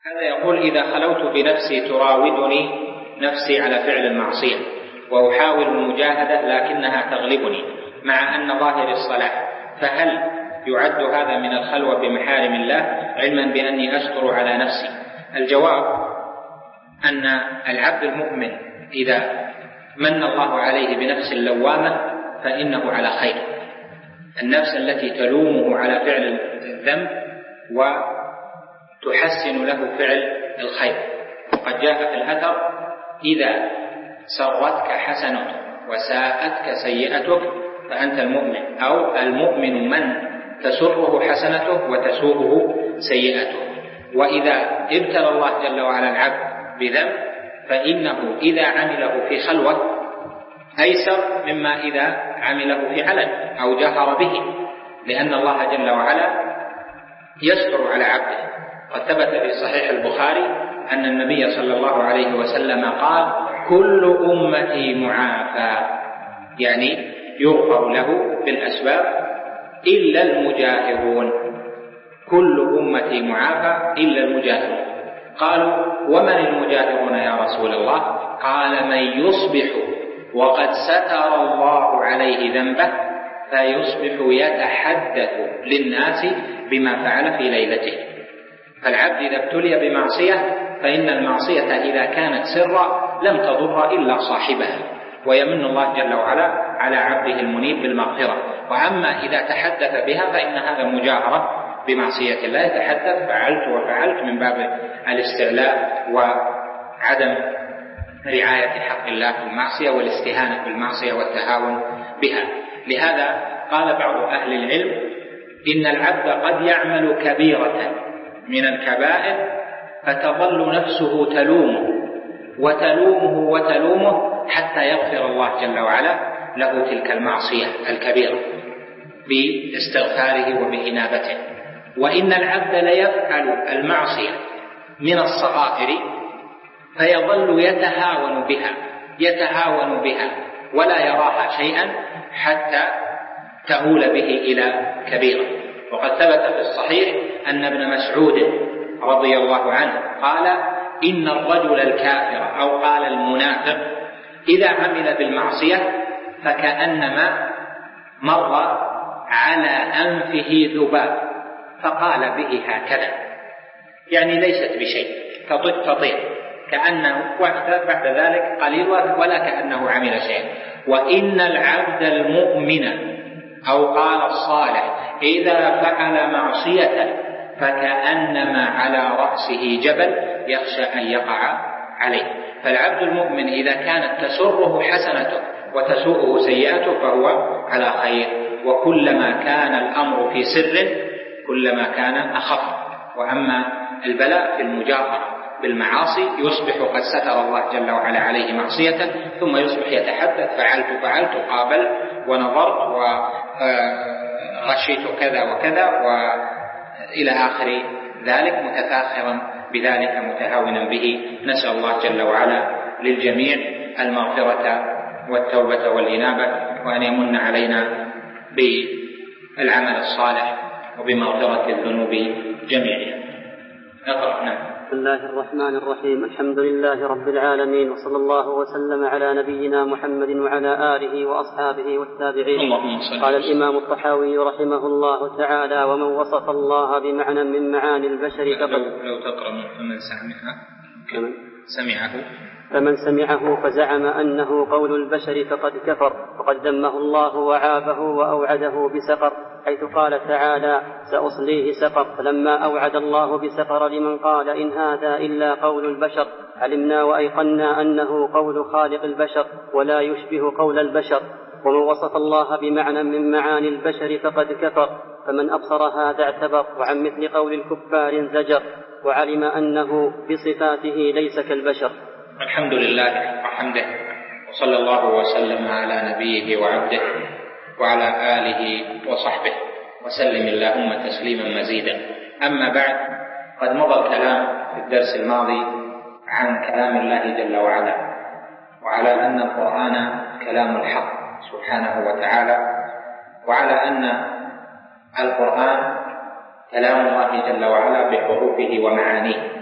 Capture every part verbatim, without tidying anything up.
هذا يقول: إذا خلوت بنفسي تراودني نفسي على فعل المعصية وأحاول المجاهدة لكنها تغلبني مع أن ظاهر الصلاح، فهل يعد هذا من الخلوة بمحارم الله علما بأني أستر على نفسي؟ الجواب أن العبد المؤمن إذا من الله عليه بنفس اللوامة فإنه على خير. النفس التي تلومه على فعل الذنب وتحسن له فعل الخير. وقد جاء في الأثر: إذا سرتك حسنتك وساءتك سيئتك فأنت المؤمن، أو المؤمن من تسره حسنته وتسوءه سيئته. وإذا ابتلى الله جل وعلا العبد بذنب فإنه إذا عمله في خلوة أيسر مما إذا عمله في علن أو جهر به، لأن الله جل وعلا يستر على عبده. قد ثبت في صحيح البخاري أن النبي صلى الله عليه وسلم قال: كل أمتي معافى، يعني يغفر له بالأسباب إلا المجاهرون. كل أمتي معافى إلا المجاهرون. قالوا: ومن المجاهرون يا رسول الله؟ قال: من يصبح وقد ستر الله عليه ذنبه فيصبح يتحدث للناس بما فعل في ليلته. فالعبد إذا ابتلي بمعصية فإن المعصية إذا كانت سرا لم تضر إلا صاحبها، ويمن الله جل وعلا على عبده المنيب بالمغفرة. وأما إذا تحدث بها فإن هذا مجاهرة بمعصية الله، يتحدث فعلت وفعلت من باب الاستعلاء وعدم رعاية حق الله في المعصية والاستهانة بالمعصية والتهاون بها. لهذا قال بعض أهل العلم: إن العبد قد يعمل كبيرة من الكبائر فتظل نفسه تلومه وتلومه وتلومه حتى يغفر الله جل وعلا له تلك المعصية الكبيرة باستغفاره وبإنابته. وإن العبد ليفعل المعصية من الصغائر فيظل يتهاون بها يتهاون بها ولا يراها شيئا حتى تؤول به إلى كبيرة. وقد ثبت في الصحيح أن ابن مسعود رضي الله عنه قال: إن الرجل الكافر أو قال المنافق إذا عمل بالمعصية فكأنما مر على أنفه ذباب فقال به هكذا، يعني ليست بشيء، تطير كأنه بعد ذلك قليل ولا كأنه عمل شيء. وإن العبد المؤمن أو قال الصالح إذا فعل معصية فكأنما على رأسه جبل يخشى أن يقع عليه. فالعبد المؤمن إذا كانت تسره حسنته وتسوءه سيئته فهو على خير، وكلما كان الأمر في سر كلما كان أخف. وأما البلاء في المجاهرة بالمعاصي يصبح قد ستر الله جل وعلا عليه معصيته ثم يصبح يتحدث: فعلت فعلت قابلت ونظرت وغشيت كذا وكذا وإلى آخر ذلك، متفاخرا بذلك متهاونا به. نسأل الله جل وعلا للجميع المغفرة والتوبة والإنابة، وأن يمن علينا بالعمل الصالح وبمغفرة الذنوب جميعها. اقرأ. نعم. بسم الله الرحمن الرحيم. الحمد لله رب العالمين، وصلى الله وسلم على نبينا محمد وعلى آله وأصحابه والتابعين. قال الإمام الطحاوي رحمه الله تعالى: ومن وصف الله بمعنى من معاني البشر فقد لو, لو تقرأ فمن سمعه سمعه فمن سمعه فزعم أنه قول البشر فقد كفر، فقد ذمه الله وعابه وأوعده بسقر، حيث قال تعالى: سأصليه سقر. فلما أوعد الله بسقر لمن قال إن هذا إلا قول البشر علمنا وأيقنا أنه قول خالق البشر ولا يشبه قول البشر. ومن وصف الله بمعنى من معاني البشر فقد كفر، فمن أبصر هذا اعتبر، وعن مثل قول الكفار زجر، وعلم أنه بصفاته ليس كالبشر. الحمد لله وحمده، وصلى الله وسلم على نبيه وعبده وعلى آله وصحبه وسلم اللهم تسليما مزيدا. أما بعد، قد مضى الكلام في الدرس الماضي عن كلام الله جل وعلا، وعلى أن القرآن كلام الحق سبحانه وتعالى، وعلى أن القرآن كلام الله جل وعلا بحروفه ومعانيه،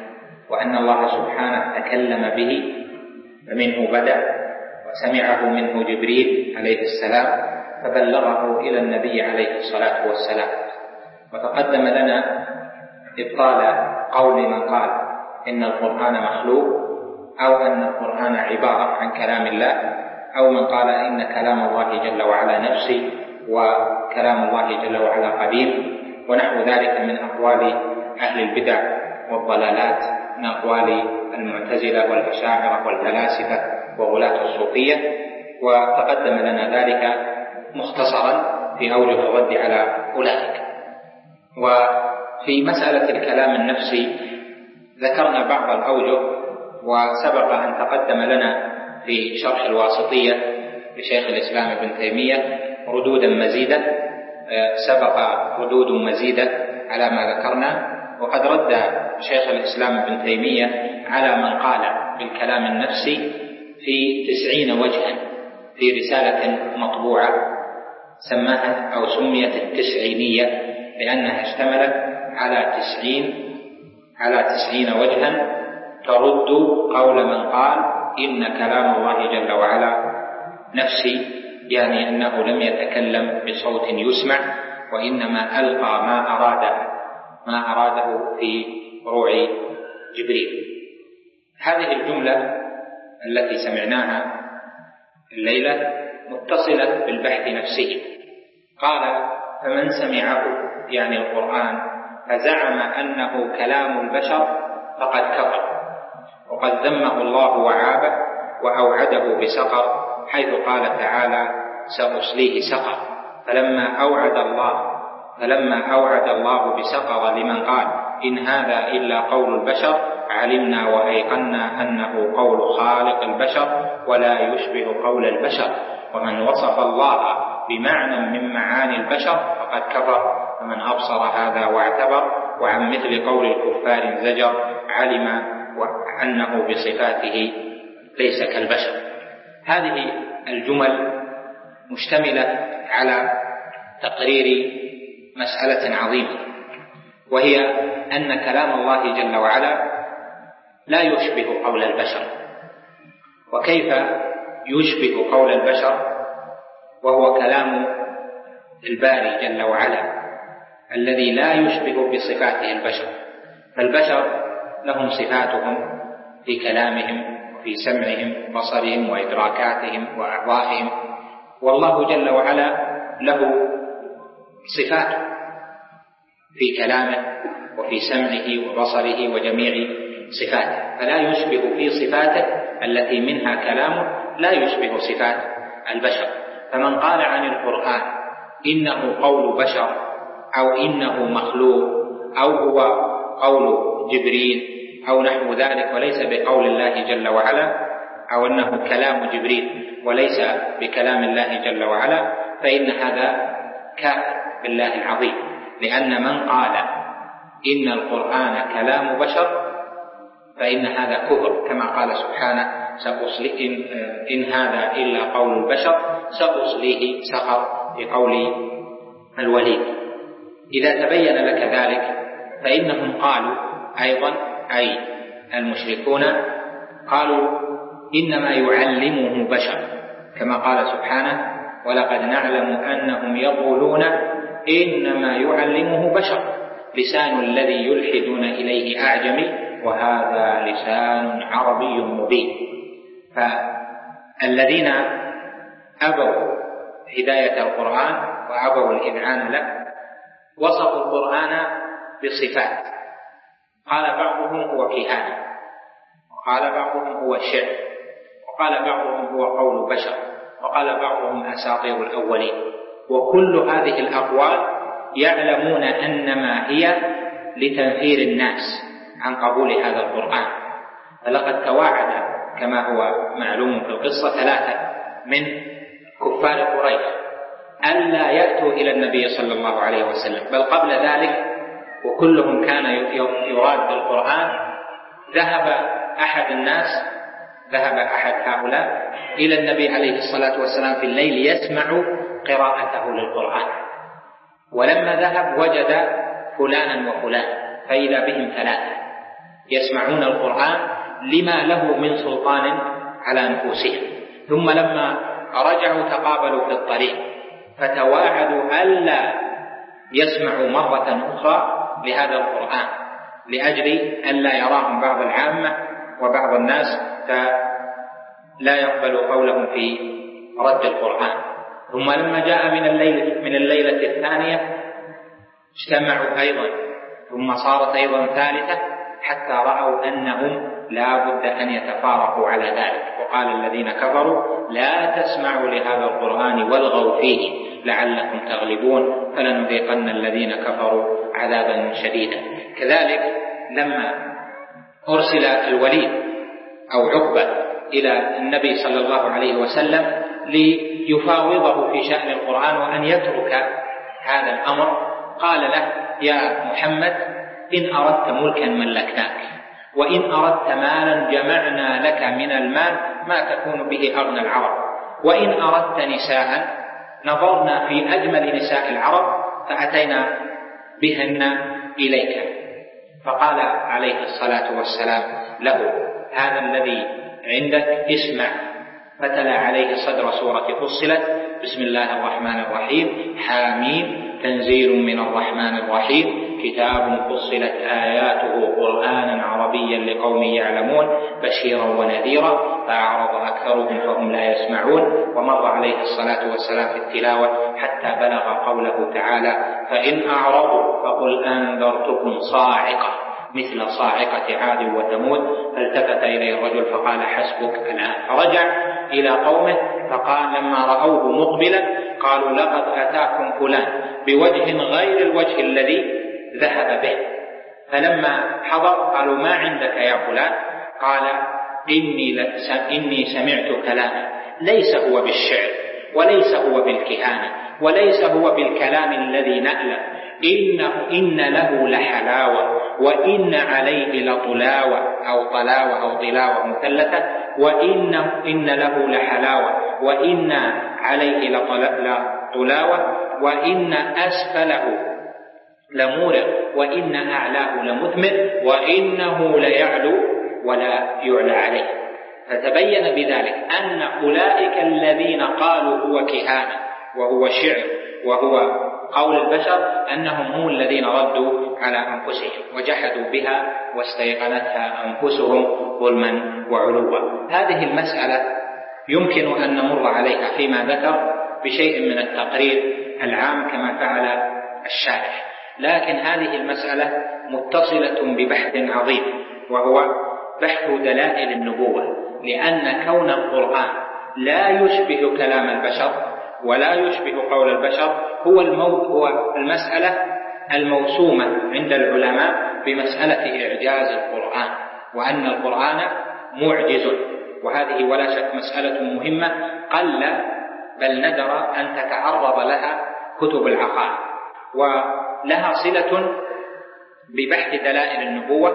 وأن الله سبحانه تكلم به فمنه بدأ، وسمعه منه جبريل عليه السلام فبلغه إلى النبي عليه الصلاة والسلام. وتقدم لنا إبطال قول من قال إن القرآن مخلوق أو أن القرآن عبارة عن كلام الله، أو من قال إن كلام الله جل وعلا نفسي وكلام الله جل وعلا قديم، ونحو ذلك من أقوال أهل البدع والضلالات، من أقوال المعتزلة والأشاعرة والفلاسفة وغلاة الصوفية. وتقدم لنا ذلك مختصرا في أوجه الرد على أولئك. وفي مسألة الكلام النفسي ذكرنا بعض الأوجه، وسبق أن تقدم لنا في شرح الواسطية لشيخ الإسلام ابن تيمية ردودا مزيدة، سبق ردود مزيدة على ما ذكرنا. وقد رد شيخ الإسلام ابن تيمية على من قال بالكلام النفسي في تسعين وجها في رسالة مطبوعة سماها أو سميت التسعينية، لأنها اشتملت على تسعين على تسعين وجها ترد قول من قال إن كلام الله جل وعلا نفسي، يعني أنه لم يتكلم بصوت يسمع، وإنما ألقى ما أراده ما أراده في روع جبريل. هذه الجملة التي سمعناها الليلة متصلة بالبحث نفسه. قال فمن سمعه يعني القرآن فزعم أنه كلام البشر فقد كفر، وقد ذمه الله وعابه وأوعده بسقر، حيث قال تعالى سأصليه سقر. فلما أوعد الله فلما أوعد الله بسقر لمن قال إن هذا إلا قول البشر، علمنا وأيقنا أنه قول خالق البشر ولا يشبه قول البشر. ومن وصف الله بمعنى من معاني البشر فقد كفر، فمن أبصر هذا واعتبر وعن مثل قول الكفار زجر، علم أنه بصفاته ليس كالبشر. هذه الجمل مشتملة على تقرير مسألة عظيمة، وهي أن كلام الله جل وعلا لا يشبه قول البشر. وكيف يشبه قول البشر وهو كلام الباري جل وعلا الذي لا يشبه بصفاته البشر؟ فالبشر لهم صفاتهم في كلامهم وفي سمعهم وبصرهم وإدراكاتهم وأعضائهم، والله جل وعلا له صفات في كلامه وفي سمعه وبصره وجميع صفاته، فلا يشبه في صفاته التي منها كلامه لا يشبه صفات البشر. فمن قال عن القرآن إنه قول بشر أو إنه مخلوق أو هو قول جبريل أو نحو ذلك وليس بقول الله جل وعلا، أو أنه كلام جبريل وليس بكلام الله جل وعلا، فإن هذا كافر بالله العظيم، لأن من قال إن القرآن كلام بشر فإن هذا كفر، كما قال سبحانه سأصلي إن, إن هذا إلا قول البشر سأصليه سقر، بقول الوليد. إذا تبين لك ذلك فإنهم قالوا أيضا، أي المشركون قالوا إنما يعلمه بشر، كما قال سبحانه ولقد نعلم أنهم يقولون إنما يعلمه بشر لسان الذي يلحدون إليه أعجمي وهذا لسان عربي مبين. فالذين أبوا هداية القرآن وأبوا الإذعان له وصفوا القرآن بصفات، قال بعضهم هو كهانة، وقال بعضهم هو شعر، وقال بعضهم هو قول بشر، وقال بعضهم أساطير الأولين. وكل هذه الأقوال يعلمون أنما هي لتنفير الناس عن قبول هذا القرآن. فلقد تواعد كما هو معلوم في القصة ثلاثة من كفار قريش ألا يأتوا إلى النبي صلى الله عليه وسلم، بل قبل ذلك وكلهم كان يراد بالقرآن. ذهب أحد الناس ذهب أحد هؤلاء إلى النبي عليه الصلاة والسلام في الليل يسمع قراءته للقرآن، ولما ذهب وجد فلانا وفلان، فإذا بهم ثلاثة يسمعون القرآن لما له من سلطان على أنفسهم. ثم لما رجعوا تقابلوا في الطريق فتواعدوا ألا يسمعوا مرة أخرى لهذا القرآن لأجل ألا يراهم بعض العامة وبعض الناس فلا يقبلوا قولهم في رد القرآن. ثم لما جاء من الليلة, من الليلة الثانية اجتمعوا أيضا، ثم صارت أيضا ثالثة حتى رأوا أنهم لا بد أن يتفارقوا على ذلك. وقال الذين كفروا لا تسمعوا لهذا القرآن والغوا فيه لعلكم تغلبون فلنذيقن الذين كفروا عذابا شديدا. كذلك لما أرسل الوليد أو عقبة إلى النبي صلى الله عليه وسلم ليفاوضه في شأن القرآن وأن يترك هذا الأمر قال له يا محمد إن أردت ملكا ملكناك، وإن أردت مالا جمعنا لك من المال ما تكون به أغنى العرب، وإن أردت نساء نظرنا في أجمل نساء العرب فأتينا بهن إليك. فقال عليه الصلاة والسلام له هذا الذي عندك اسمع، فتلا عليه صدر سورة فصلت بسم الله الرحمن الرحيم حاميم تنزيل من الرحمن الرحيم كتاب فصلت آياته قرآنا عربيا لقوم يعلمون بشيرا ونذيرا فأعرض أكثرهم فهم لا يسمعون. ومر عليه الصلاة والسلام في التلاوة حتى بلغ قوله تعالى فإن أعرضوا فقل أنذرتكم صاعقة مثل صاعقة عاد وثمود. فالتفت إليه الرجل فقال حسبك الآن. فرجع إلى قومه فقال لما رأوه مقبلا قالوا لقد أتاكم فلان بوجه غير الوجه الذي ذهب به. فلما حضر قالوا ما عندك يا فلان؟ قال إني, إني سمعت كلاما ليس هو بالشعر وليس هو بالكهانة وليس هو بالكلام الذي نأله إنه إن له لحلاوة وإن عليه لطلاوة أو طلاوة أو طلاوة مثلثة وإنه إن له لحلاوة وإن عليه لطلاوة وإن أسفله لمورق وإن أعلاه لمثمر وإنه ليعلو ولا يعلى عليه. فتبين بذلك أن أولئك الذين قالوا هو كهانة وهو شعر وهو قول البشر أنهم هم الذين ردوا على أنفسهم وجحدوا بها واستيقنتها أنفسهم ظلما وعلوا. هذه المسألة يمكن أن نمر عليها فيما ذكر بشيء من التقرير العام كما فعل الشارح، لكن هذه المسألة متصلة ببحث عظيم وهو بحث دلائل النبوة، لأن كون القرآن لا يشبه كلام البشر ولا يشبه قول البشر هو الموت هو المسألة الموسومة عند العلماء بمسألة إعجاز القرآن، وأن القرآن معجز. وهذه ولا شك مسألة مهمة قل بل ندر أن تتعرض لها كتب العقائد، ولها صلة ببحث دلائل النبوة،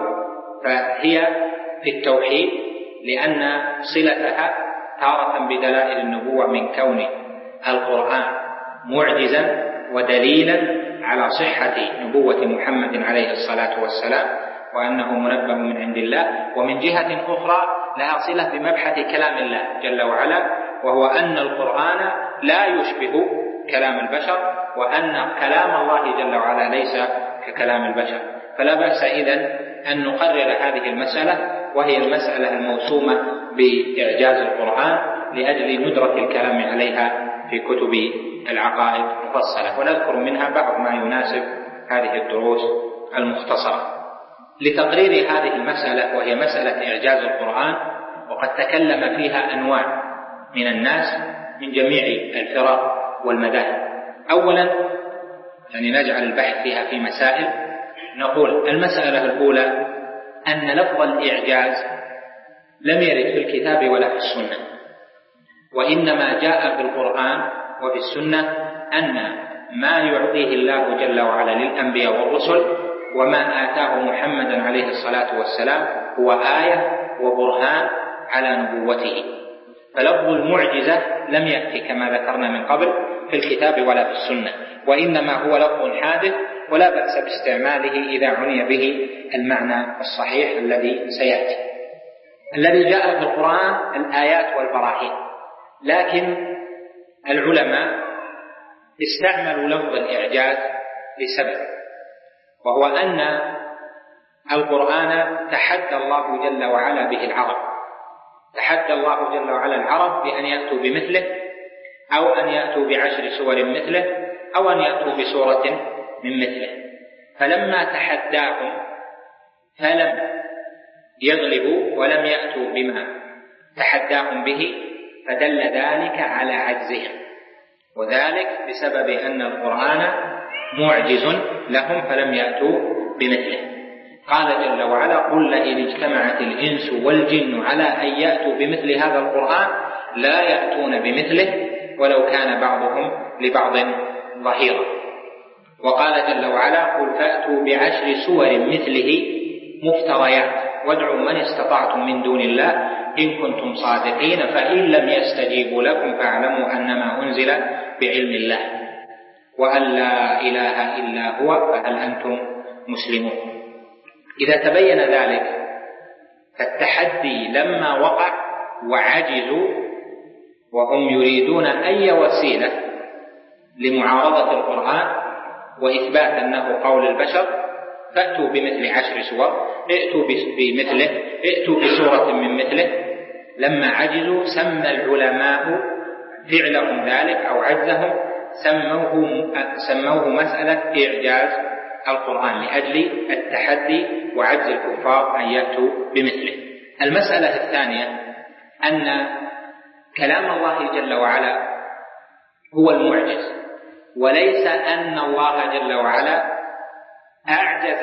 فهي في التوحيد لأن صلتها تارة بدلائل النبوة من كون القرآن معجزا ودليلا على صحة نبوة محمد عليه الصلاة والسلام وأنه منبه من عند الله، ومن جهة أخرى لها صلة بمبحث كلام الله جل وعلا، وهو أن القرآن لا يشبه كلام البشر وأن كلام الله جل وعلا ليس ككلام البشر. فلا بأس إذن أن نقرر هذه المسألة، وهي المسألة الموسومة بإعجاز القرآن لأجل ندرة الكلام عليها في كتب العقائد مفصلة، ونذكر منها بعض ما يناسب هذه الدروس المختصرة. لتقرير هذه المسألة وهي مسألة إعجاز القرآن، وقد تكلم فيها أنواع من الناس من جميع الفرق والمذاهب. أولا يعني نجعل البحث فيها في مسائل، نقول المسألة الأولى أن لفظ الإعجاز لم يرد في الكتاب ولا في السنة، وإنما جاء في القرآن وفي السنة أن ما يعطيه الله جل وعلا للأنبياء والرسل وما آتاه محمدا عليه الصلاة والسلام هو آية وبرهان على نبوته. فلفظ المعجزة لم يأتي كما ذكرنا من قبل في الكتاب ولا في السنة، وإنما هو لفظ حادث ولا بأس باستعماله إذا عني به المعنى الصحيح الذي سيأتي. الذي جاء في القرآن الآيات والبراهين، لكن العلماء استعملوا لفظ الإعجاز لسبب، وهو أن القرآن تحدى الله جل وعلا به العرب، تحدى الله جل وعلا العرب بأن يأتوا بمثله، أو أن يأتوا بعشر سور مثله، أو أن يأتوا بسورة من مثله. فلما تحداهم فلم يغلبوا ولم يأتوا بما تحداهم به، فدل ذلك على عجزهم، وذلك بسبب أن القرآن معجز لهم فلم يأتوا بمثله. قال جل وعلا: قل لئن اجتمعت الإنس والجن على أن يأتوا بمثل هذا القرآن لا يأتون بمثله ولو كان بعضهم لبعض ظهيرا. وقال جل وعلا: قل فأتوا بعشر سور مثله مفتريات وادعوا من استطعتم من دون الله إن كنتم صادقين فإن لم يستجيبوا لكم فاعلموا أنما أنزل بعلم الله وأن لا إله إلا هو فهل أنتم مسلمون. إذا تبين ذلك فالتحدي لما وقع وعجزوا وهم يريدون أي وسيلة لمعارضة القرآن وإثبات أنه قول البشر: فأتوا بمثل عشر سور، ائتوا بمثله، ائتوا بسورة من مثله. لما عجزوا سمى العلماء فعلهم ذلك أو عجزهم سموه, سموه مسألة إعجاز القرآن لأجل التحدي وعجز الكفار أن يأتوا بمثله. المسألة الثانية أن كلام الله جل وعلا هو المعجز، وليس أن الله جل وعلا أعجز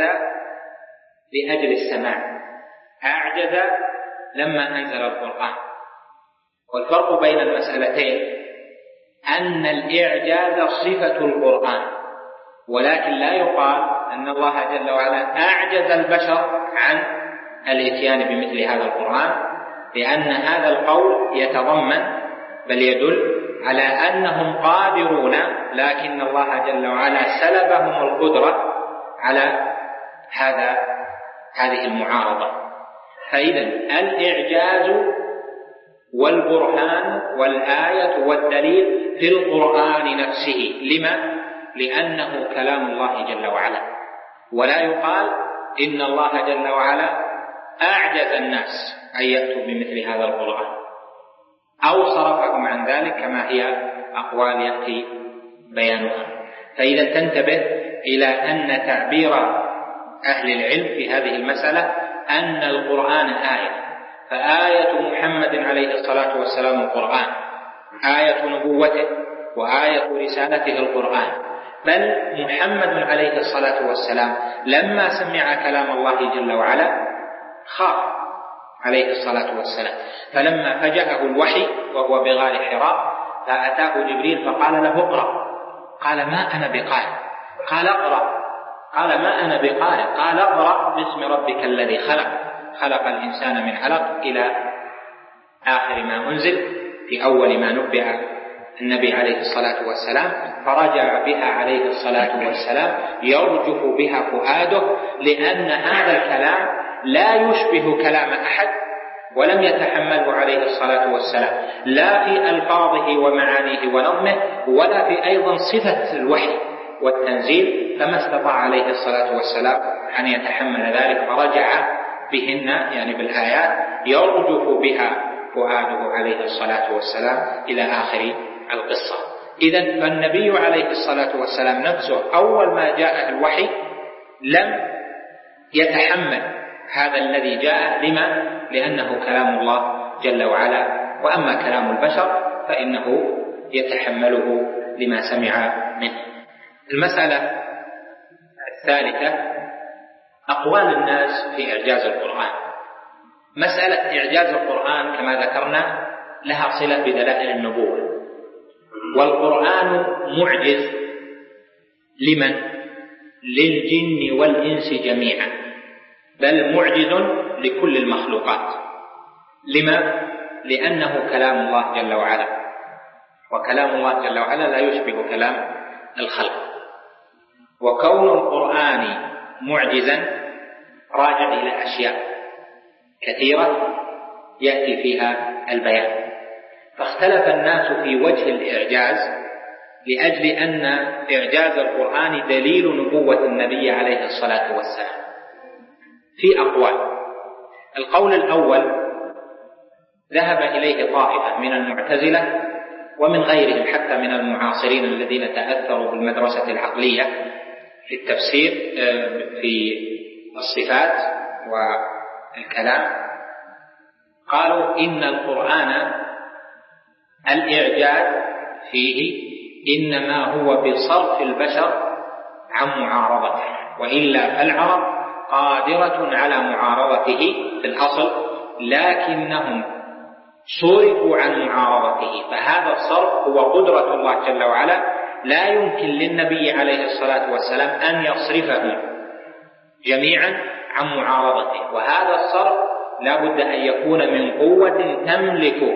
لأجل السماع، أعجز لما أنزل القرآن. والفرق بين المسألتين أن الإعجاز صفة القرآن، ولكن لا يقال أن الله جل وعلا أعجز البشر عن الإتيان بمثل هذا القرآن، لأن هذا القول يتضمن بل يدل على أنهم قادرون، لكن الله جل وعلا سلبهم القدرة على هذا هذه المعارضة. فإذا الإعجاز والبرهان والآية والدليل في القرآن نفسه. لما؟ لأنه كلام الله جل وعلا، ولا يقال إن الله جل وعلا أعجز الناس أن يأتوا بمثل هذا القرآن أو صرفهم عن ذلك كما هي أقوال يأتي بيانها. فإذا تنتبه إلى أن تعبير أهل العلم في هذه المسألة أن القرآن آية، فآية محمد عليه الصلاة والسلام القرآن، آية نبوته وآية رسالته القرآن. بل محمد عليه الصلاة والسلام لما سمع كلام الله جل وعلا خاف عليه الصلاة والسلام، فلما فجأه الوحي وهو بغار حراء فأتاه جبريل فقال له: اقرأ. قال: ما أنا بقارئ. قال: اقرأ. قال: ما أنا بقارئ. قال: اقرأ باسم ربك الذي خلق خلق الإنسان من علق إلى آخر ما أنزل، في أول ما نبئ النبي عليه الصلاة والسلام، فرجع بها عليه الصلاة والسلام يرجف بها فؤاده، لأن هذا الكلام لا يشبه كلام أحد ولم يتحمله عليه الصلاة والسلام، لا في ألفاظه ومعانيه ونظمه، ولا في أيضا صفة الوحي والتنزيل، فما استطاع عليه الصلاة والسلام أن يتحمل ذلك، فرجع بهن يعني بالآيات يرجف بها فؤاده عليه الصلاة والسلام إلى آخر القصة. إذن فالنبي عليه الصلاة والسلام نفسه أول ما جاء الوحي لم يتحمل هذا الذي جاء. لما؟ لأنه كلام الله جل وعلا، وأما كلام البشر فإنه يتحمله لما سمع منه. المسألة الثالثة أقوال الناس في إعجاز القرآن. مسألة إعجاز القرآن كما ذكرنا لها صلة بدلائل النبوة، والقرآن معجز لمن؟ للجن والإنس جميعا، بل معجز لكل المخلوقات. لما؟ لأنه كلام الله جل وعلا، وكلام الله جل وعلا لا يشبه كلام الخلق. وكون القرآن معجزا راجع إلى أشياء كثيرة يأتي فيها البيان. فاختلف الناس في وجه الإعجاز لأجل أن إعجاز القرآن دليل نبوة النبي عليه الصلاة والسلام في أقوال. القول الأول ذهب إليه طائفة من المعتزلة ومن غيرهم حتى من المعاصرين الذين تأثروا بالمدرسة العقلية في التفسير في الصفات والكلام. قالوا إن القرآن الإعجاز فيه إنما هو بصرف البشر عن معارضته، وإلا فالعرب قادرة على معارضته في الأصل، لكنهم صرفوا عن معارضته. فهذا الصرف هو قدرة الله جل وعلا، لا يمكن للنبي عليه الصلاة والسلام أن يصرفهم جميعا عن معارضته، وهذا الصرف لا بد أن يكون من قوة تملك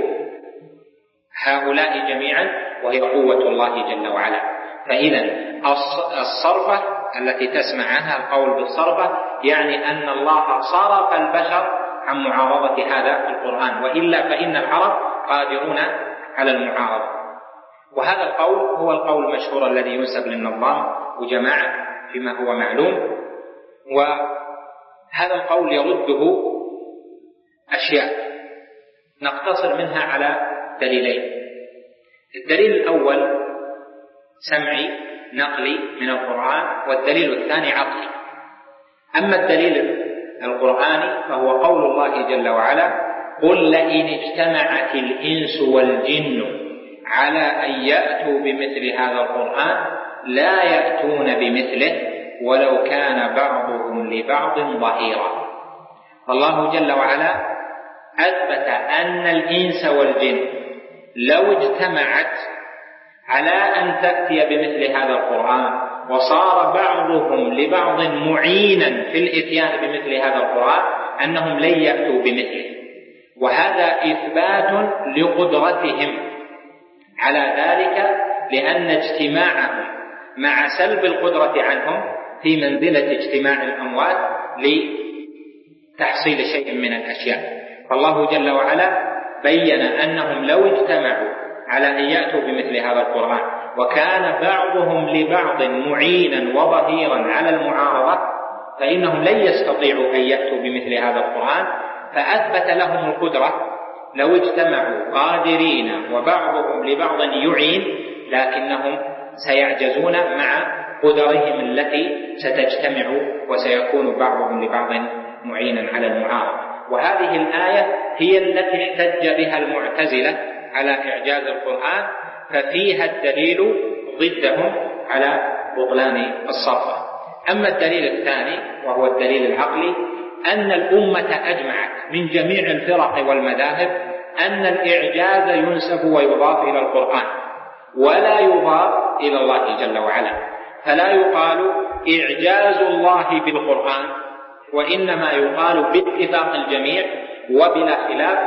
هؤلاء جميعا وهي قوة الله جل وعلا. فإذا الصرفة التي تسمع عنها القول بالصرفة يعني أن الله صرف البشر عن معارضة هذا القرآن، وإلا فإن العرب قادرون على المعارضة. وهذا القول هو القول المشهور الذي ينسب للنظام وجماعة فيما هو معلوم، وهذا القول يرده أشياء نقتصر منها على دليلين. الدليل الأول سمعي نقلي من القرآن، والدليل الثاني عقلي. أما الدليل القرآني فهو قول الله جل وعلا: قل لئن اجتمعت الإنس والجن على أن يأتوا بمثل هذا القرآن لا يأتون بمثله ولو كان بعضهم لبعض ظهيرا. فالله جل وعلا أثبت أن الإنس والجن لو اجتمعت على أن تأتي بمثل هذا القرآن وصار بعضهم لبعض معينا في الإتيان بمثل هذا القرآن أنهم لن يأتوا بمثله. وهذا إثبات لقدرتهم على ذلك، لأن اجتماعهم مع سلب القدرة عنهم في منزلة اجتماع الأموات لتحصيل شيء من الأشياء. فالله جل وعلا بين أنهم لو اجتمعوا على أن يأتوا بمثل هذا القرآن وكان بعضهم لبعض معينا وظهيرا على المعارضة فإنهم لن يستطيعوا أن يأتوا بمثل هذا القرآن، فأثبت لهم القدرة لو اجتمعوا قادرين وبعضهم لبعض يعين، لكنهم سيعجزون مع قدرهم التي ستجتمع وسيكون بعضهم لبعض معينا على المعارضة. وهذه الآية هي التي احتج بها المعتزلة على إعجاز القرآن، ففيها الدليل ضدهم على بطلان الصرف. أما الدليل الثاني وهو الدليل العقلي، أن الأمة أجمعت من جميع الفرق والمذاهب أن الإعجاز ينسب ويضاف إلى القرآن ولا يضاف إلى الله جل وعلا، فلا يقال إعجاز الله بالقرآن، وإنما يقال باتفاق الجميع وبلا خلاف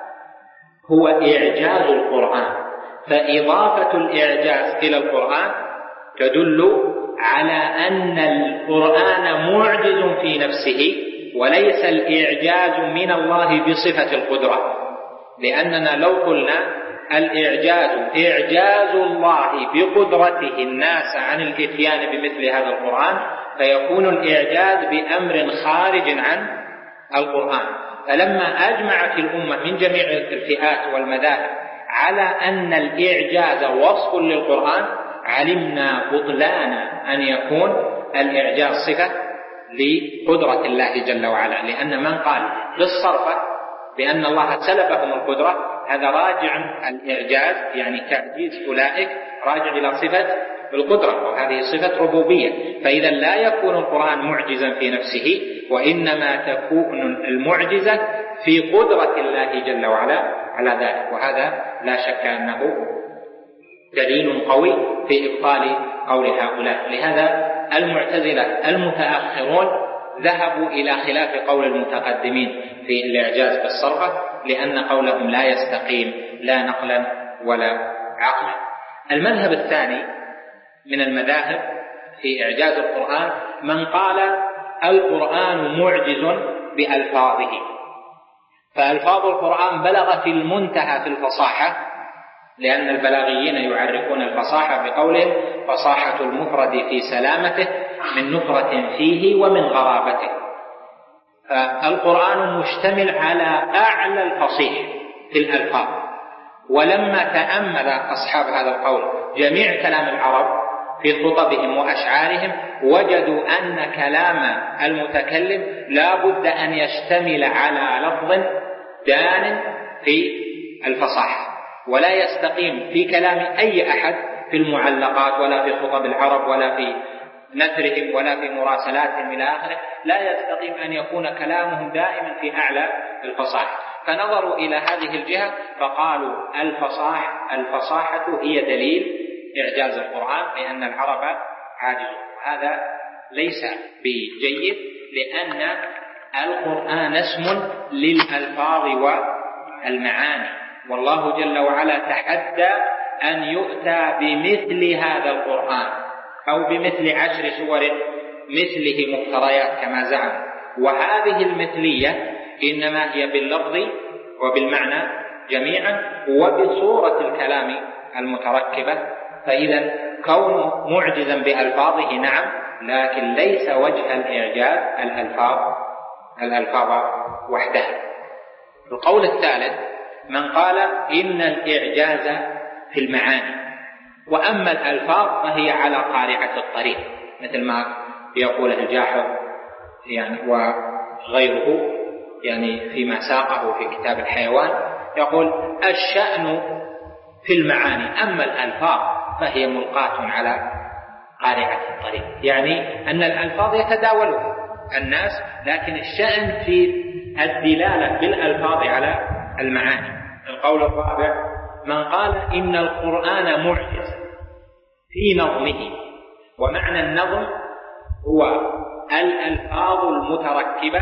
هو إعجاز القرآن. فإضافة الإعجاز إلى القرآن تدل على أن القرآن معجز في نفسه وليس الإعجاز من الله بصفة القدرة، لأننا لو قلنا الإعجاز إعجاز الله بقدرته الناس عن الإتيان بمثل هذا القرآن فيكون الإعجاز بأمر خارج عن القرآن. فلما أجمعت الأمة من جميع الفئات والمذاهب على أن الإعجاز وصف للقرآن علمنا بطلان أن يكون الإعجاز صفة لقدرة الله جل وعلا، لأن من قال بالصرفة بأن الله سلبهم القدرة هذا راجع الإعجاز يعني تعجيز أولئك راجع إلى صفة القدرة، وهذه صفة ربوبية. فإذا لا يكون القرآن معجزا في نفسه، وإنما تكون المعجزة في قدرة الله جل وعلا على ذلك، وهذا لا شك أنه دليل قوي في إبطال قول هؤلاء. لهذا المعتزلة المتأخرون ذهبوا إلى خلاف قول المتقدمين في الإعجاز بالصرفة، لأن قولهم لا يستقيم لا نقلا ولا عقلا. المذهب الثاني من المذاهب في إعجاز القرآن من قال القرآن معجز بألفاظه، فألفاظ القرآن بلغت المنتهى في الفصاحة، لأن البلاغيين يعرفون الفصاحة بقولهم فصاحة المفرد في سلامته من نفرة فيه ومن غرابته. فالقرآن مشتمل على أعلى الفصيح في الألفاظ. ولما تأمل أصحاب هذا القول جميع كلام العرب في خطبهم وأشعارهم وجدوا أن كلام المتكلم لا بد أن يشتمل على لفظ دان في الفصاحة، ولا يستقيم في كلام أي أحد في المعلقات ولا في خطب العرب ولا في نثرهم ولا في مراسلاتهم إلى آخره، لا يستقيم أن يكون كلامهم دائما في أعلى الفصاحة. فنظروا إلى هذه الجهة فقالوا الفصاحة, الفصاحة هي دليل إعجاز القرآن لأن العرب عاجزون. هذا ليس بجيد، لأن القرآن اسم للألفاظ والمعاني، والله جل وعلا تحدى أن يؤتى بمثل هذا القرآن أو بمثل عشر سور مثله مفتريات كما زعم. وهذه المثلية إنما هي باللفظ وبالمعنى جميعا وبصورة الكلام المتركبة. فإذا كونه معجزا بألفاظه نعم، لكن ليس وجه الإعجاز الألفاظ الألفاظ وحدها. القول الثالث من قال إن الإعجاز في المعاني، وأما الألفاظ فهي على قارعة الطريق، مثل ما يقول الجاحظ يعني وغيره يعني فيما ساقه في كتاب الحيوان، يقول الشأن في المعاني، أما الألفاظ فهي ملقاة على قارعة الطريق، يعني أن الألفاظ يتداولها الناس، لكن الشأن في الدلالة بالألفاظ على المعاني. القول الرابع من قال إن القرآن معجز في نظمه، ومعنى النظم هو الألفاظ المتركبة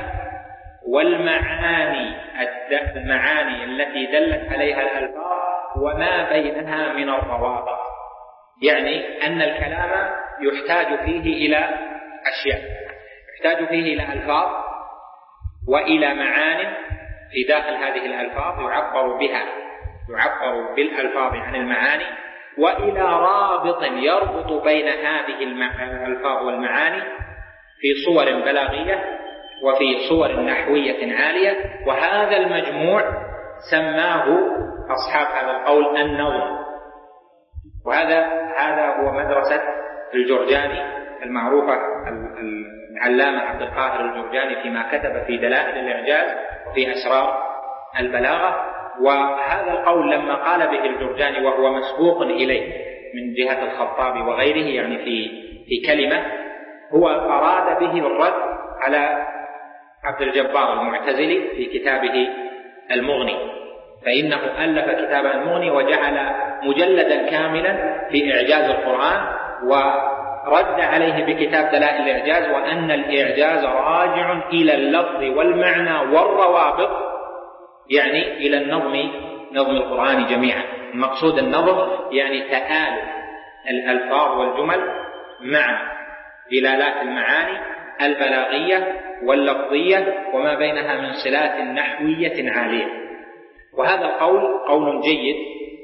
والمعاني المعاني التي دلت عليها الألفاظ وما بينها من الروابط، يعني أن الكلام يحتاج فيه إلى أشياء، يحتاج فيه إلى ألفاظ وإلى معان في داخل هذه الألفاظ يعبر بها يعبر بالألفاظ عن المعاني، وإلى رابط يربط بين هذه الألفاظ والمعاني في صور بلاغية وفي صور نحوية عالية. وهذا المجموع سماه أصحاب هذا القول النظم. وهذا هذا هو مدرسة الجرجاني المعروفة، العلامة عبد القاهر الجرجاني فيما كتب في دلائل الإعجاز وفي أسرار البلاغة. وهذا القول لما قال به الجرجاني وهو مسبوق إليه من جهة الخطابي وغيره يعني في في كلمة، هو أراد به الرد على عبد الجبار المعتزلي في كتابه المغني، فإنه ألف كتاب المغني وجعل مجلدا كاملا في إعجاز القرآن، ورد عليه بكتاب دلائل الإعجاز، وأن الإعجاز راجع إلى اللفظ والمعنى والروابط، يعني إلى النظم نظم القرآن جميعا. المقصود النظم يعني تآلف الألفاظ والجمل مع دلالات المعاني البلاغية واللفظية وما بينها من صلات نحوية عالية. وهذا القول قول جيد،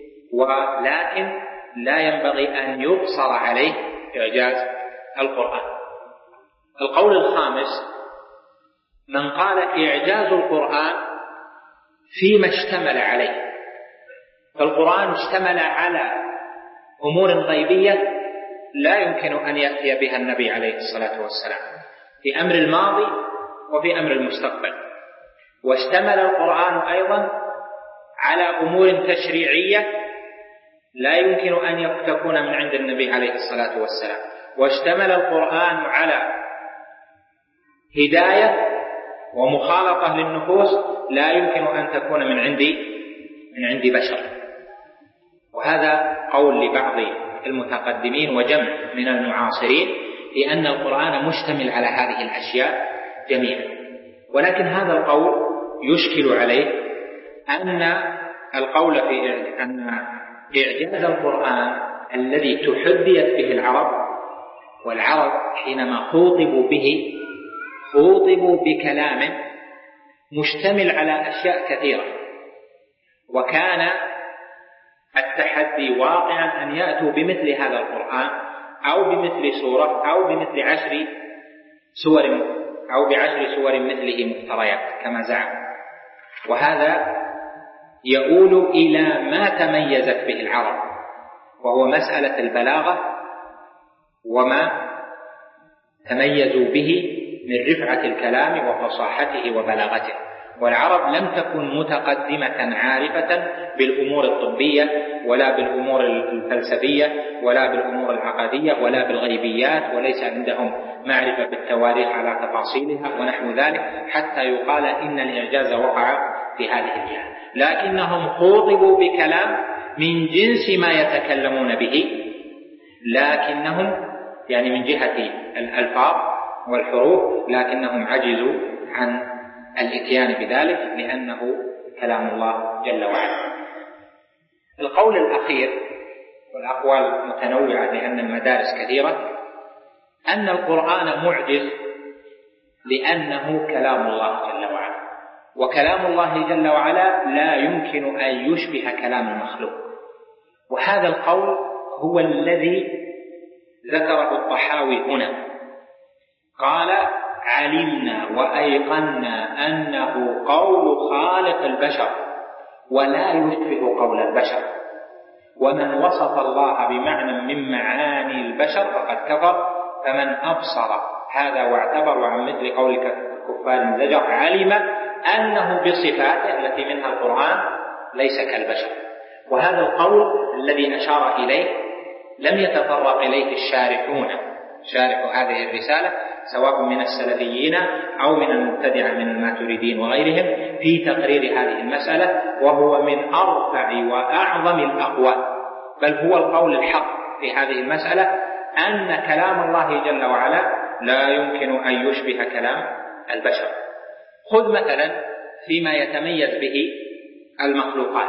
ولكن لا ينبغي أن يقصر عليه إعجاز القرآن. القول الخامس من قال إعجاز القرآن فيما اشتمل عليه، فالقرآن اشتمل على أمور غيبية لا يمكن أن يأتي بها النبي عليه الصلاة والسلام في أمر الماضي وفي أمر المستقبل، واشتمل القرآن أيضا على أمور تشريعية لا يمكن أن تكون من عند النبي عليه الصلاة والسلام، واشتمل القرآن على هداية ومخالطة للنفوس لا يمكن أن تكون من عند من عند بشر. وهذا قول لبعض المتقدمين وجمع من المعاصرين لأن القرآن مشتمل على هذه الأشياء جميعا. ولكن هذا القول يشكل عليه أن القول في أن إعجاز القرآن الذي تحديت به العرب والعرب حينما خوطبوا به خوطبوا بكلام مشتمل على أشياء كثيرة، وكان التحدي واقعا أن يأتوا بمثل هذا القرآن أو بمثل سورة أو بمثل عشر سور أو بعشر سور مثله مفتريات كما زعم. وهذا يؤول إلى ما تميزت به العرب، وهو مسألة البلاغة وما تميزوا به من رفعة الكلام وفصاحته وبلاغته. والعرب لم تكن متقدمة عارفة بالأمور الطبية ولا بالأمور الفلسفية ولا بالأمور العقدية ولا بالغيبيات، وليس عندهم معرفة بالتواريخ على تفاصيلها ونحو ذلك حتى يقال إن الإعجاز وقع في هذه الجهة، لكنهم خوطبوا بكلام من جنس ما يتكلمون به، لكنهم يعني من جهة الألفاظ والحروف، لكنهم عجزوا عن الاتيان بذلك لأنه كلام الله جل وعلا. القول الأخير، والأقوال متنوعة لأن المدارس كثيرة، أن القرآن معجز لأنه كلام الله جل وعلا، وكلام الله جل وعلا لا يمكن أن يشبه كلام المخلوق. وهذا القول هو الذي ذكره الطحاوي هنا، قال: علمنا وأيقنا أنه قول خالق البشر ولا يشبه قول البشر، ومن وصف الله بمعنى من معاني البشر فقد كفر، فمن أبصر هذا واعتبر وعن مثل قول الكفار زجر علم أنه بصفاته التي منها القرآن ليس كالبشر. وهذا القول الذي أشار إليه لم يتطرق إليه الشارحون، شارح هذه الرسالة سواء من السلفيين أو من المبتدعة من الماتريديين وغيرهم في تقرير هذه المسألة، وهو من أرفع وأعظم الأقوال، بل هو القول الحق في هذه المسألة، أن كلام الله جل وعلا لا يمكن أن يشبه كلام البشر. خذ مثلا فيما يتميز به المخلوقات،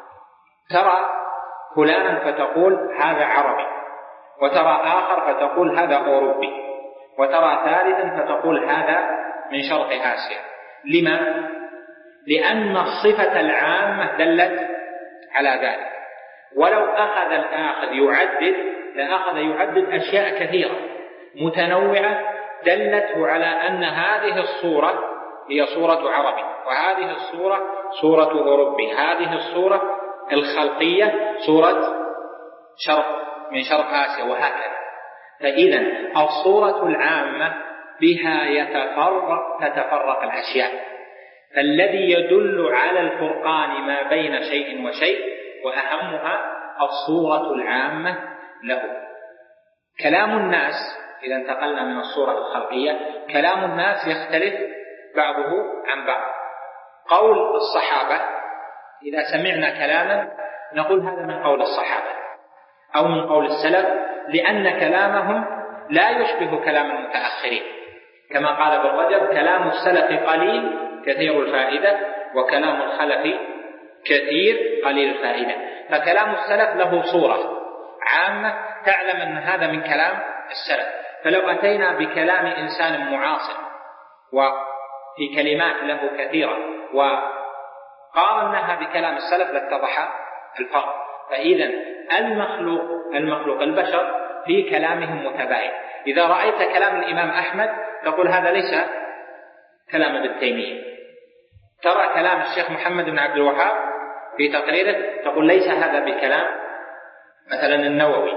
ترى فلانا فتقول هذا عربي، وترى آخر فتقول هذا أوروبي، وترى ثالثا فتقول هذا من شرق آسيا. لما؟ لأن الصفة العامة دلت على ذلك، ولو أخذ الآخذ يعدد لأخذ يعدد أشياء كثيرة متنوعة دلته على أن هذه الصورة هي صورة عربي، وهذه الصورة صورة أوروبي، هذه الصورة الخلقية صورة شرق من شرق آسيا، وهكذا. فإذا الصورة العامة بها يتفرق تتفرق الأشياء، فالذي يدل على الفرقان ما بين شيء وشيء وأهمها الصورة العامة له. كلام الناس إذا انتقلنا من الصورة الخلقية، كلام الناس يختلف بعضه عن بعض. قول الصحابة إذا سمعنا كلاما نقول هذا من قول الصحابة أو من قول السلف، لأن كلامهم لا يشبه كلام المتأخرين، كما قال ابن رجب: كلام السلف قليل كثير الفائدة، وكلام الخلف كثير قليل الفائدة. فكلام السلف له صورة عامة تعلم أن هذا من كلام السلف، فلو أتينا بكلام إنسان معاصر وفي كلمات له كثيرة وقارناها بكلام السلف لاتضح الفرق. فإذا المخلوق المخلوق البشر في كلامهم متباين. إذا رأيت كلام الإمام أحمد تقول هذا ليس كلام ابن تيمية، ترى كلام الشيخ محمد بن عبد الوهاب في تقريره تقول ليس هذا بكلام مثلا النووي.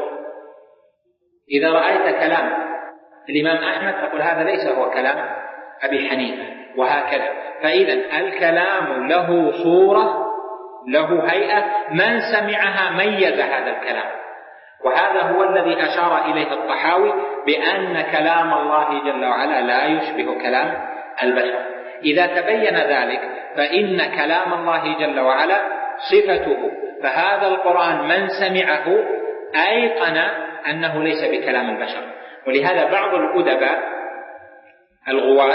إذا رأيت كلام الإمام أحمد تقول هذا ليس هو كلام أبي حنيفة، وهكذا. فإذا الكلام له صورة له هيئة، من سمعها ميز هذا الكلام، وهذا هو الذي أشار إليه الطحاوي بأن كلام الله جل وعلا لا يشبه كلام البشر. إذا تبين ذلك فإن كلام الله جل وعلا صفته، فهذا القرآن من سمعه أيقن أنه ليس بكلام البشر. ولهذا بعض الأدباء الغواة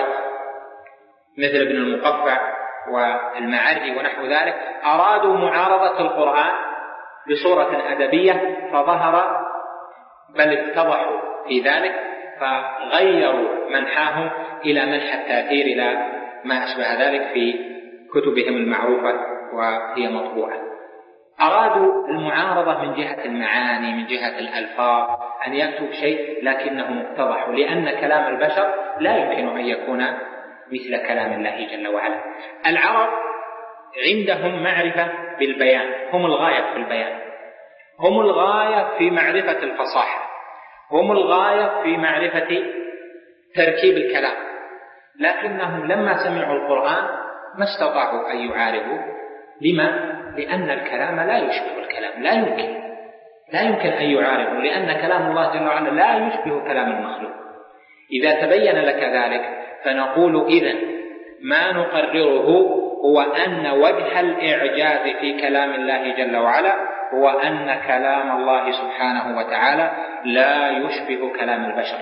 مثل ابن المقفع والمعري ونحو ذلك أرادوا معارضة القرآن بصورة أدبية، فظهر بل اتضحوا في ذلك فغيروا منحاهم إلى منح التأثير إلى ما أشبه ذلك في كتبهم المعروفة وهي مطبوعة. أرادوا المعارضة من جهة المعاني، من جهة الألفاظ، أن يأتوا بشيء لكنهم اتضحوا، لأن كلام البشر لا يمكن أن يكون مثل كلام الله جل وعلا. العرب عندهم معرفة بالبيان، هم الغاية في البيان، هم الغاية في معرفة الفصاحة، هم الغاية في معرفة تركيب الكلام، لكنهم لما سمعوا القرآن ما استطاعوا أن يعارضوا. لما؟ لأن الكلام لا يشبه الكلام، لا يمكن لا يمكن أن يعارضوا، لأن كلام الله جل وعلا لا يشبه كلام المخلوق. إذا تبين لك ذلك فنقول إذن ما نقرره هو أن وجه الإعجاز في كلام الله جل وعلا هو أن كلام الله سبحانه وتعالى لا يشبه كلام البشر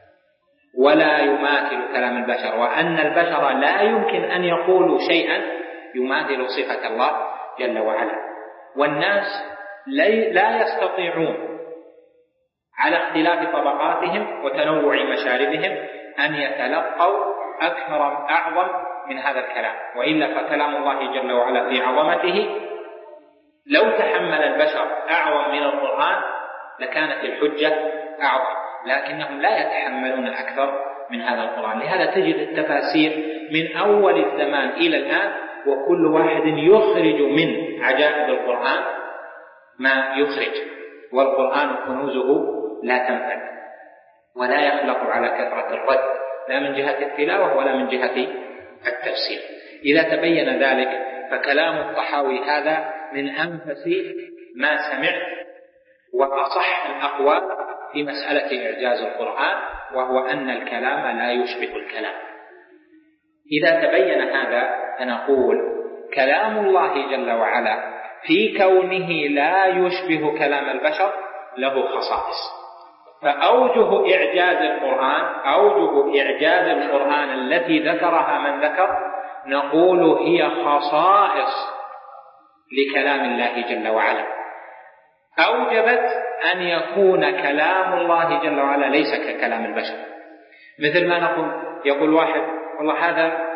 ولا يماثل كلام البشر، وأن البشر لا يمكن أن يقولوا شيئا يماثل صفة الله جل وعلا. والناس لا يستطيعون على اختلاف طبقاتهم وتنوع مشاربهم أن يتلقوا أكثر أعظم من هذا الكلام، وإلا فكلام الله جل وعلا في عظمته لو تحمل البشر أعظم من القرآن لكانت الحجة أعظم، لكنهم لا يتحملون أكثر من هذا القرآن. لهذا تجد التفاسير من أول الزمان إلى الآن وكل واحد يخرج من عجائب القرآن ما يخرج، والقرآن كنوزه لا تنفد ولا يخلق على كثرة الرد، لا من جهة التلاوة ولا من جهة التفسير. إذا تبين ذلك فكلام الطحاوي هذا من أنفس ما سمعت وأصح الأقوال في مسألة إعجاز القرآن، وهو أن الكلام لا يشبه الكلام. إذا تبين هذا فنقول كلام الله جل وعلا في كونه لا يشبه كلام البشر له خصائص، فأوجه إعجاز القرآن أوجه إعجاز القرآن التي ذكرها من ذكر نقول هي خصائص لكلام الله جل وعلا، أوجبت أن يكون كلام الله جل وعلا ليس ككلام البشر. مثل ما نقول يقول واحد والله هذا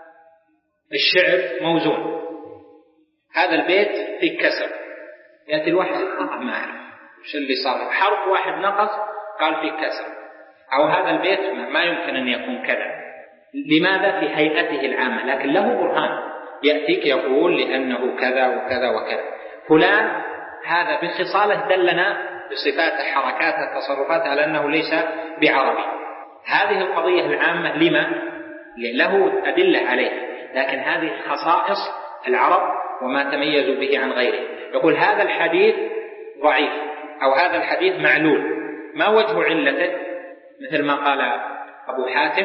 الشعر موزون، هذا البيت فيه كسر، يأتي الواحد آه ما أعرف وش اللي صار، حرف واحد نقص قال فيه كسر، أو هذا البيت ما يمكن أن يكون كذا. لماذا؟ في هيئته العامة، لكن له برهان يأتيك يقول لأنه كذا وكذا وكذا. فلان هذا بخصاله دلنا بصفاته حركاته تصرفاته على أنه ليس بعربي. هذه القضية العامة لما؟ له أدلة عليه، لكن هذه خصائص العرب وما تميزوا به عن غيره. يقول هذا الحديث ضعيف أو هذا الحديث معلول، ما وجه علته؟ مثل ما قال أبو حاتم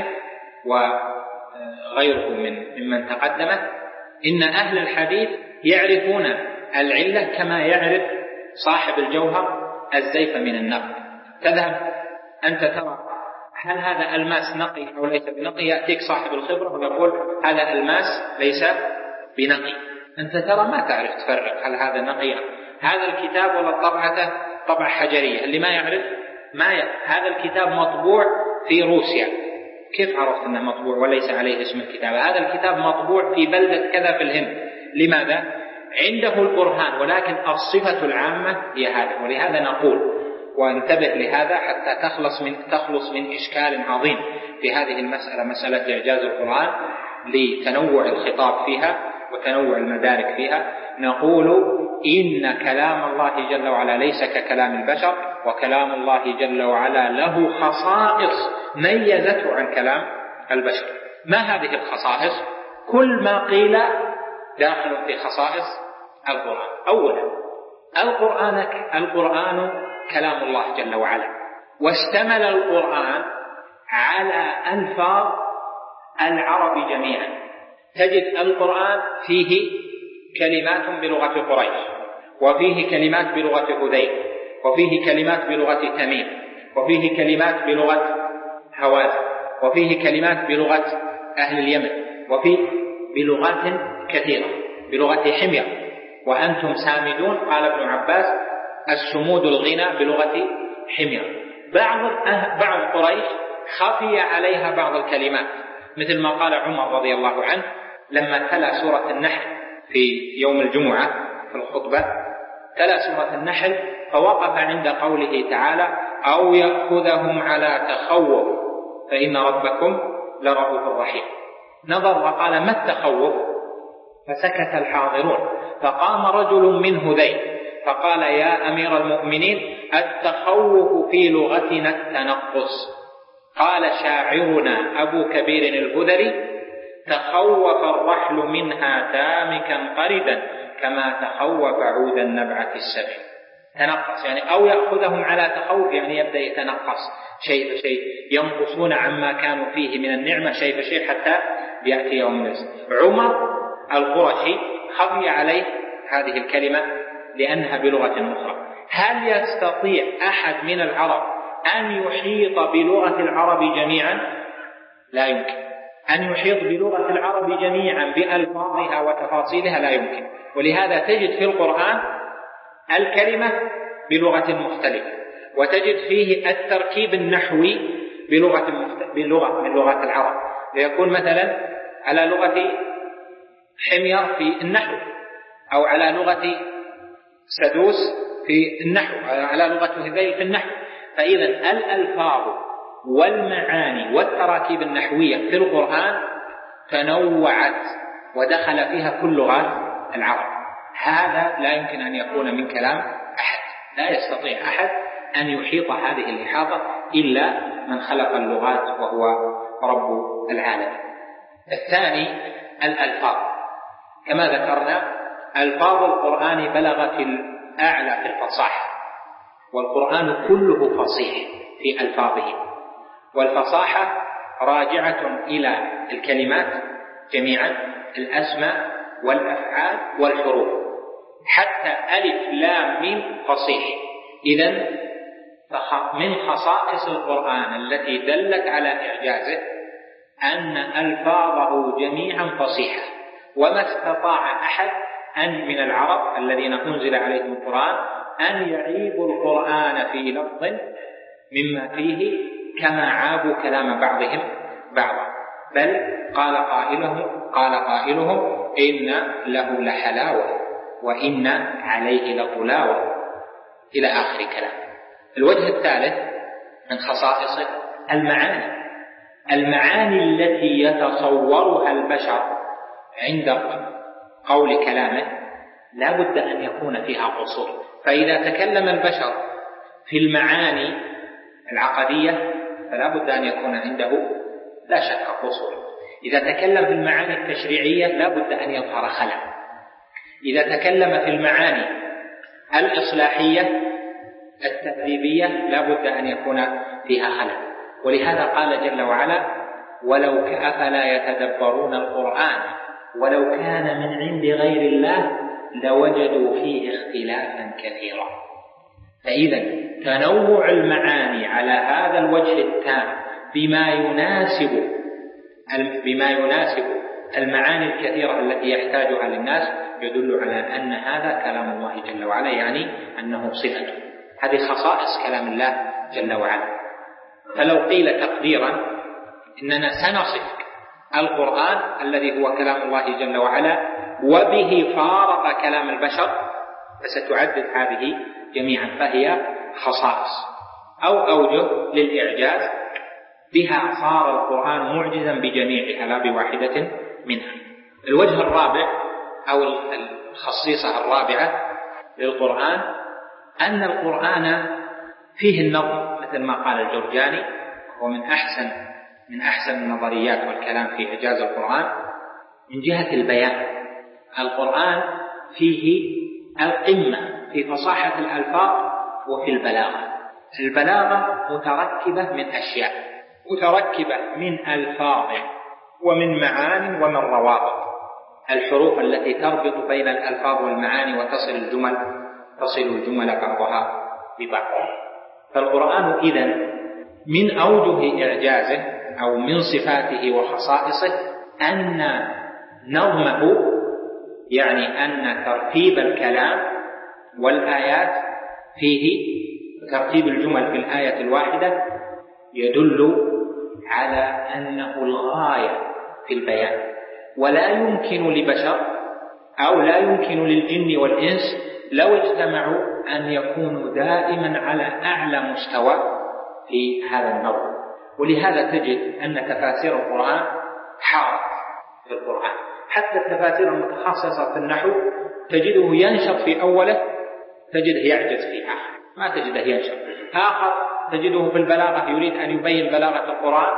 وغيره من ممن تقدمه إن أهل الحديث يعرفون العلة كما يعرف صاحب الجوهر الزيف من النقي. تذهب أنت ترى هل هذا الماس نقي أو ليس بنقي، يأتيك صاحب الخبرة ويقول هذا الماس ليس بنقي، أنت ترى ما تعرف تفرق هل هذا نقي. هذا الكتاب ولا طبعته طبع حجرية، اللي ما يعرف ما ي... هذا الكتاب مطبوع في روسيا، كيف عرفت أنه مطبوع وليس عليه اسم الكتاب؟ هذا الكتاب مطبوع في بلدة كذا في الهند. لماذا؟ عنده البرهان، ولكن الصفة العامة هي هذا. ولهذا نقول وانتبه لهذا حتى تخلص من تخلص من إشكال عظيم في هذه المسألة، مسألة إعجاز القرآن لتنوع الخطاب فيها وتنوع المدارك فيها. نقول إن كلام الله جل وعلا ليس ككلام البشر، وكلام الله جل وعلا له خصائص ميزته عن كلام البشر. ما هذه الخصائص؟ كل ما قيل داخل في خصائص القرآن. أولا القرآن القرآن كلام الله جل وعلا، واشتمل القرآن على ألفاظ العرب جميعا. تجد القرآن فيه كلمات بلغة قريش، وفيه كلمات بلغة هذيل، وفيه كلمات بلغة تميم، وفيه كلمات بلغة هوازن، وفيه كلمات بلغة أهل اليمن، وفيه بلغات كثيرة، بلغة حمير. وأنتم سامدون قال ابن عباس السمود الغنى بلغة حمير. بعض بعض قريش خفي عليها بعض الكلمات، مثل ما قال عمر رضي الله عنه لما تلا سورة النحل في يوم الجمعة في الخطبة، تلا سورة النحل فوقف عند قوله تعالى: أو يأخذهم على تخوف فإن ربكم لرؤوف رحيم. نظر وقال: ما التخوف؟ فسكت الحاضرون، فقام رجل من هذيل فقال: يا أمير المؤمنين، التخوف في لغتنا التنقص. قال شاعرنا أبو كبير الهذلي: تخوف الرحل منها تامكا قردا كما تخوف عود النبعة السبع. تنقص يعني أو يأخذهم على تخوف، يعني يبدأ يتنقص شيء فشيء، ينقصون عما كانوا فيه من النعمة شيء فشيء حتى يأتي يوم الناس. عمر القرشي خفي عليه هذه الكلمة لأنها بلغة أخرى. هل يستطيع أحد من العرب أن يحيط بلغة العرب جميعا؟ لا يمكن. أن يحيط بلغة العرب جميعا بألفاظها وتفاصيلها لا يمكن. ولهذا تجد في القرآن الكلمة بلغة مختلفة، وتجد فيه التركيب النحوي بلغة مختلفة بلغة من لغات العرب، ليكون مثلا على لغة حمير في النحو، أو على لغة سدوس في النحو، أو على لغة هذيل في النحو. فإذا الألفاظ والمعاني والتراكيب النحوية في القرآن تنوعت ودخل فيها كل لغات العرب. هذا لا يمكن أن يكون من كلام أحد، لا يستطيع أحد أن يحيط هذه الإحاطة إلا من خلق اللغات وهو رب العالم. الثاني الألفاظ. كما ذكرنا ألفاظ القرآن بلغت الأعلى في الفصاحة، والقرآن كله فصيح في ألفاظه، والفصاحة راجعة إلى الكلمات جميعا، الأسماء والأفعال والحروف، حتى ألف لام ميم فصيح. إذن من خصائص القرآن التي دلت على إعجازه أن ألفاظه جميعا فصيحة، وما استطاع أحد أن من العرب الذين أنزل عليهم القرآن أن يعيبوا القرآن في لفظ مما فيه كما عابوا كلام بعضهم بعضا، بل قال قائلهم قال قائلهم إن له لحلاوة وإن عليه لطلاوة إلى آخر كلام. الوجه الثالث من خصائصه المعاني. المعاني التي يتصورها البشر عند قول كلامه لا بد أن يكون فيها قصور. فإذا تكلم البشر في المعاني العقدية فلا بد أن يكون عنده لا شك قصور. إذا تكلم في المعاني التشريعية لا بد أن يظهر خلل. إذا تكلم في المعاني الإصلاحية التدريبية لا بد أن يكون فيها خلل. ولهذا قال جل وعلا: ولو أفلا يتدبرون القرآن ولو كان من عند غير الله لوجدوا فيه اختلافا كثيرا. فإذا تنوع المعاني على هذا الوجه التام بما يناسب بما يناسب المعاني الكثيرة التي يحتاجها للناس يدل على أن هذا كلام الله جل وعلا، يعني أنه صفته. هذه خصائص كلام الله جل وعلا. فلو قيل تقديرا إننا سنصف القرآن الذي هو كلام الله جل وعلا وبه فارق كلام البشر فستعدد هذه جميعا، فهي خصائص أو أوجه للإعجاز بها صار القرآن معجزا بجميعها لا بواحدة منها. الوجه الرابع أو الخصيصة الرابعة للقرآن أن القرآن فيه النظم، مثل ما قال الجرجاني، ومن أحسن من أحسن النظريات والكلام في إعجاز القرآن من جهة البيان. القرآن فيه القمة في فصاحة الألفاظ وفي البلاغة. البلاغة متركبة من أشياء، متركبة من ألفاظ ومن معان ومن روابط. الحروف التي تربط بين الألفاظ والمعاني وتصل الجمل تصل الجمل بعضها ببعض. فالقرآن إذن من أوجه إعجازه أو من صفاته وخصائصه أن نظمه، يعني أن ترتيب الكلام والآيات فيه وترتيب الجمل في الآية الواحدة يدل على أنه الغاية في البيان، ولا يمكن لبشر أو لا يمكن للجن والإنس لو اجتمعوا أن يكونوا دائما على أعلى مستوى في هذا النظر. ولهذا تجد أن تفاسير القرآن حارت في القرآن، حتى التفاسير المتخصصة في النحو تجده ينشط في أوله، تجده يعجز في آخر، ما تجده ينشط. آخر تجده في البلاغة يريد أن يبين بلاغة القرآن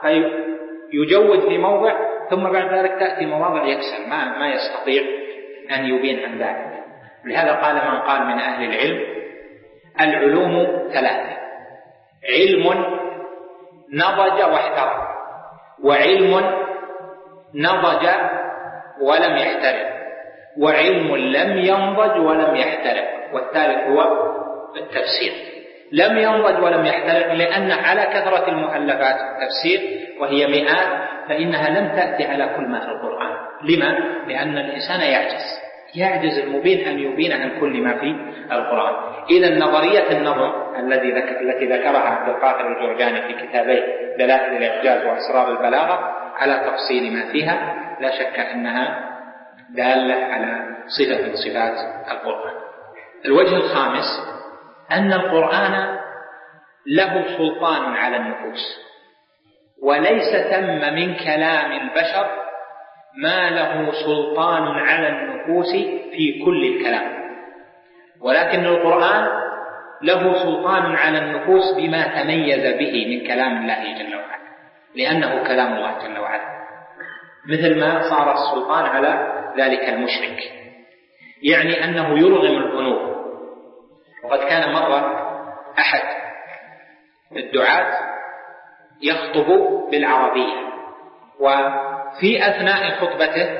فيجود في موضع، ثم بعد ذلك تأتي مواضع يكسر، ما, ما يستطيع أن يبين عن ذلك. لهذا قال من قال من أهل العلم: العلوم ثلاثة، علم نضج واحترق، وعلم نضج ولم يحترق، وعلم لم ينضج ولم يحترق، والثالث هو التفسير. لم ينضج ولم يحترق لأن على كثرة المؤلفات التفسير وهي مئات، فإنها لم تأتي على كل ما في القرآن. لما؟ لأن الإنسان يعجز يعجز المبين أن يبين عن كل ما في القرآن. إذا نظرية النظر الذي ذكر التي ذكرها عبد القادر الجرجاني في كتابي دلائل الإعجاز وأسرار البلاغة على تفصيل ما فيها، لا شك أنها دالة على صفة من صفات القرآن. الوجه الخامس أن القرآن له سلطان على النفوس، وليس ثم من كلام البشر ما له سلطان على النفوس في كل الكلام، ولكن القرآن له سلطان على النفوس بما تميز به من كلام الله جل وعلا، لأنه كلام الله جل وعلا، مثل ما صار السلطان على ذلك المشرك، يعني أنه يرغم القلوب. وقد كان مرة أحد الدعاة يخطب بالعربية، وفي أثناء خطبته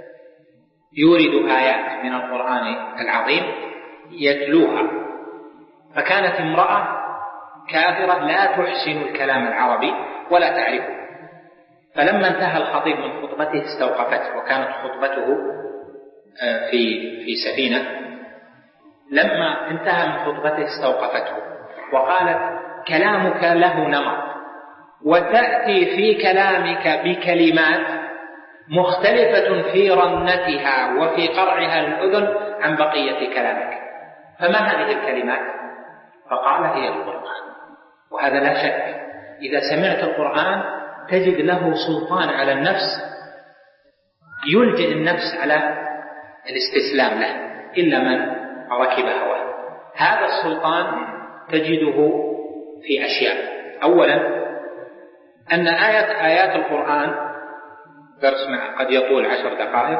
يورد آيات من القرآن العظيم يتلوها، فكانت امرأة كافرة لا تحسن الكلام العربي ولا تعرفه، فلما انتهى الخطيب من خطبته استوقفته، وكانت خطبته في في سفينة. لما انتهى من خطبته استوقفته وقالت: كلامك له نمط، وتأتي في كلامك بكلمات مختلفة في رنتها وفي قرعها الأذن عن بقية كلامك، فما هذه الكلمات؟ فقال: هي القرآن. وهذا لا شك إذا سمعت القرآن تجد له سلطان على النفس، يلجئ النفس على الاستسلام له إلا من ركب هواه. هذا السلطان تجده في أشياء. أولا أن آيات آيات القرآن، درس قد يطول عشر دقائق،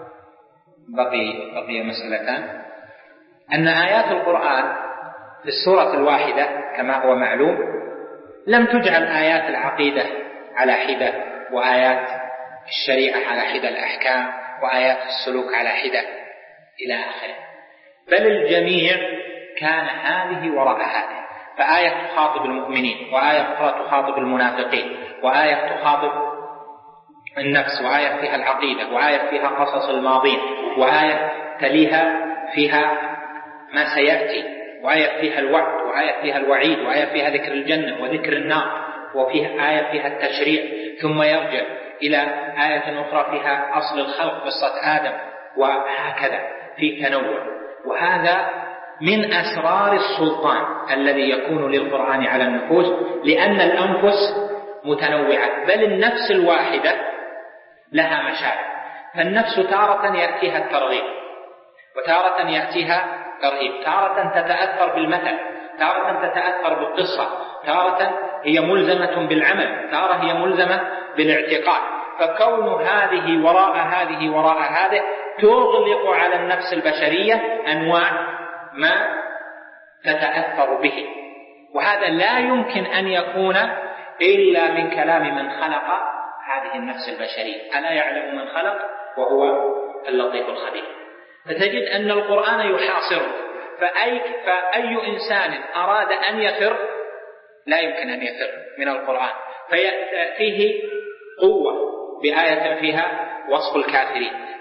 بقي بقي مسألتان. أن آيات القرآن في السورة الواحدة كما هو معلوم لم تجعل آيات العقيدة على حدة، وآيات الشريعة على حدة الأحكام، وآيات السلوك على حدة إلى آخره، بل الجميع كان هذه وراء هذه. فآية تخاطب المؤمنين، وآية أخرى تخاطب المنافقين، وآية تخاطب النفس، وآية فيها العقيدة، وآية فيها قصص الماضين، وآية تليها فيها ما سيأتي، وآية فيها الوعد، وآية فيها الوعيد، وآية فيها ذكر الجنة وذكر النار، وفيها آية فيها التشريع، ثم يرجع إلى آية أخرى فيها أصل الخلق قصة آدم، وهكذا في تنوع. وهذا من أسرار السلطان الذي يكون للقرآن على النفوس، لأن الأنفس متنوعة، بل النفس الواحدة لها مشاعر. فالنفس تارة يأتيها الترغيب، وتارة يأتيها ترهيب، تارة تتأثر بالمثل، تارة تتأثر بالقصة، تارة هي ملزمة بالعمل، تارة هي ملزمة بالاعتقاد. فكون هذه وراء هذه وراء هذه تغلق على النفس البشرية أنواع ما تتأثر به، وهذا لا يمكن أن يكون إلا من كلام من خلق هذه النفس البشرية. ألا يعلم من خلق وهو اللطيف الخبير. فتجد أن القرآن يحاصره، فأي, فأي إنسان أراد أن يفر لا يمكن أن يفر من القرآن، فيأتيه قوة بآية فيها وصف الكافرين،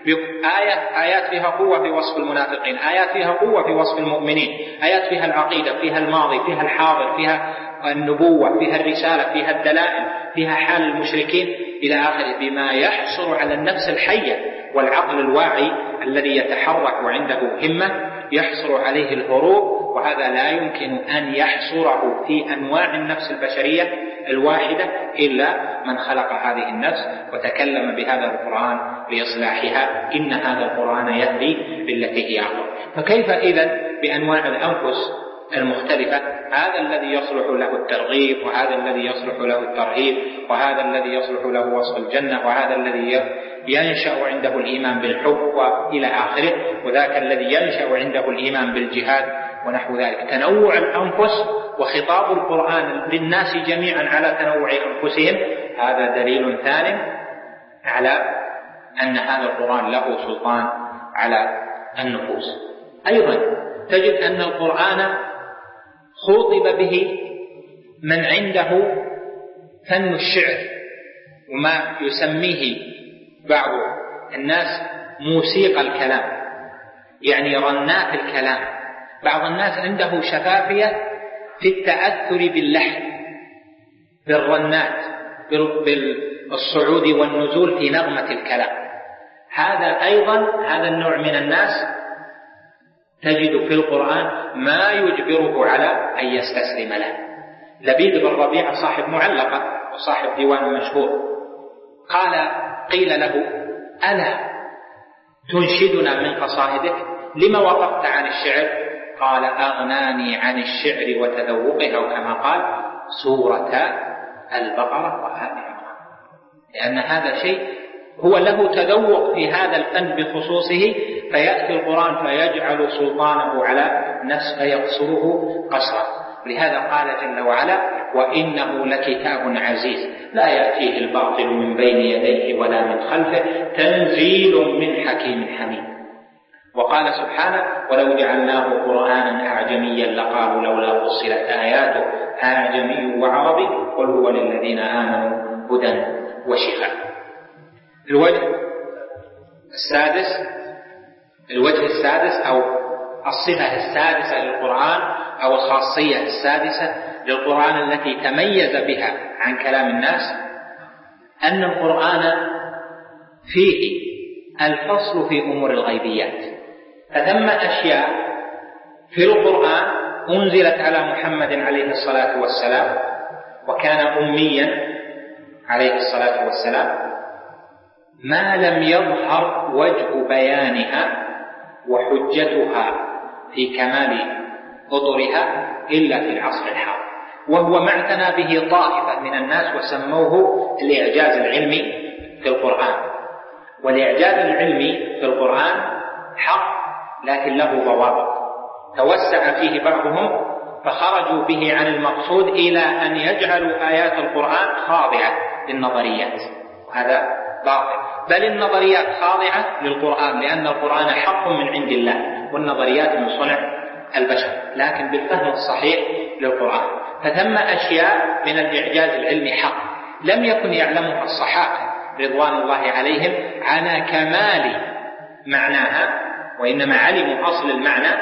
آيات آيات فيها قوة في وصف المنافقين، آيات فيها قوة في وصف المؤمنين، آيات فيها العقيدة، فيها الماضي، فيها الحاضر، فيها النبوة، فيها الرسالة، فيها الدلائل، فيها حال المشركين إلى آخره، بما يحصر على النفس الحية والعقل الواعي الذي يتحرك وعنده همة يحصر عليه الهروب. وهذا لا يمكن أن يحصره في أنواع النفس البشرية الواحدة إلا من خلق هذه النفس وتكلم بهذا القرآن لإصلاحها. إن هذا القرآن يهدي للتي هي أقوم. فكيف إذن بأنواع الأنفس المختلفة؟ هذا الذي يصلح له الترغيب، وهذا الذي يصلح له الترهيب، وهذا الذي يصلح له وصف الجنة، وهذا الذي ينشأ عنده الإيمان بالحب وإلى آخره، وذاك الذي ينشأ عنده الإيمان بالجهاد ونحو ذلك. تنوع الأنفس وخطاب القرآن للناس جميعا على تنوع أنفسهم هذا دليل ثان على أن هذا القرآن له سلطان على النفوس. أيضا تجد أن القرآن خُوطب به من عنده فن الشعر، وما يسميه بعض الناس موسيقى الكلام، يعني رنات الكلام. بعض الناس عنده شفافية في التأثر باللحن، بالرنات، بالصعود والنزول في نغمة الكلام. هذا أيضا هذا النوع من الناس تجد في القرآن ما يجبره على أن يستسلم له. لبيد بن ربيعة صاحب معلقة وصاحب ديوان مشهور، قال قيل له: ألا تنشدنا من قصائدك؟ لما وقفت عن الشعر؟ قال: أغناني عن الشعر وتذوقها، وكما قال سورة البقرة وآل عمران، لأن هذا شيء هو له تذوق في هذا الفن بخصوصه، فيأتي القرآن فيجعل سلطانه على نفس فيقصره قصرا. لهذا قال جل وعلا: وإنه لكتاب عزيز لا يأتيه الباطل من بين يديه ولا من خلفه تنزيل من حكيم حميد. وقال سبحانه: ولو جعلناه قرآنا أعجميا لقالوا لولا فصلت آياته أعجمي وعربي قل هو للذين آمنوا هدى وشفاء. الوجه السادس الوجه السادس أو الصفة السادسة للقرآن أو الخاصية السادسة للقرآن التي تميز بها عن كلام الناس أن القرآن فيه الفصل في أمور الغيبيات. فثم أشياء في القرآن أنزلت على محمد عليه الصلاة والسلام وكان أميا عليه الصلاة والسلام ما لم يظهر وجه بيانها وحجتها في كمال أطرها إلا في العصر الحاضر، وهو ما اعتنى به طائفة من الناس وسموه الإعجاز العلمي في القرآن. والإعجاز العلمي في القرآن حق لكن له ضوابط، توسع فيه بعضهم فخرجوا به عن المقصود إلى أن يجعلوا آيات القرآن خاضعة للنظريات، وهذا باطل. بل النظريات خاضعة للقرآن لأن القرآن حق من عند الله والنظريات من صنع البشر، لكن بالفهم الصحيح للقرآن. فثم أشياء من الإعجاز العلمي حق لم يكن يعلمها الصحابة رضوان الله عليهم على كمال معناها، وإنما علموا أصل المعنى،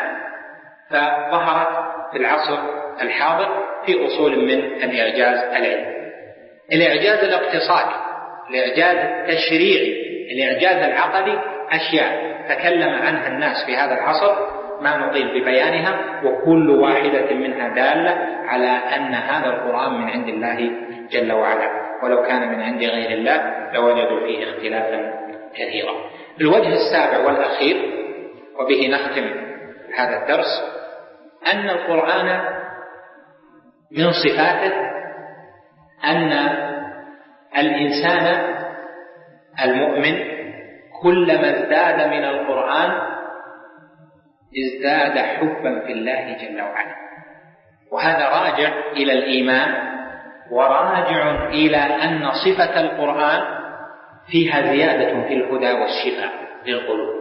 فظهرت في العصر الحاضر في أصول من الإعجاز العلمي. الإعجاز الاقتصادي، الإعجاز التشريعي، الإعجاز العقدي أشياء تكلم عنها الناس في هذا العصر ما نطيل ببيانها، وكل واحدة منها دالة على أن هذا القرآن من عند الله جل وعلا، ولو كان من عند غير الله لوجدوا فيه اختلافا كثيرا. الوجه السابع والأخير وبه نختم هذا الدرس أن القرآن من صفاته أن الإنسان المؤمن كلما ازداد من القرآن ازداد حبا في الله جل وعلا، وهذا راجع إلى الإيمان وراجع إلى أن صفة القرآن فيها زيادة في الهدى والشفاء للقلوب.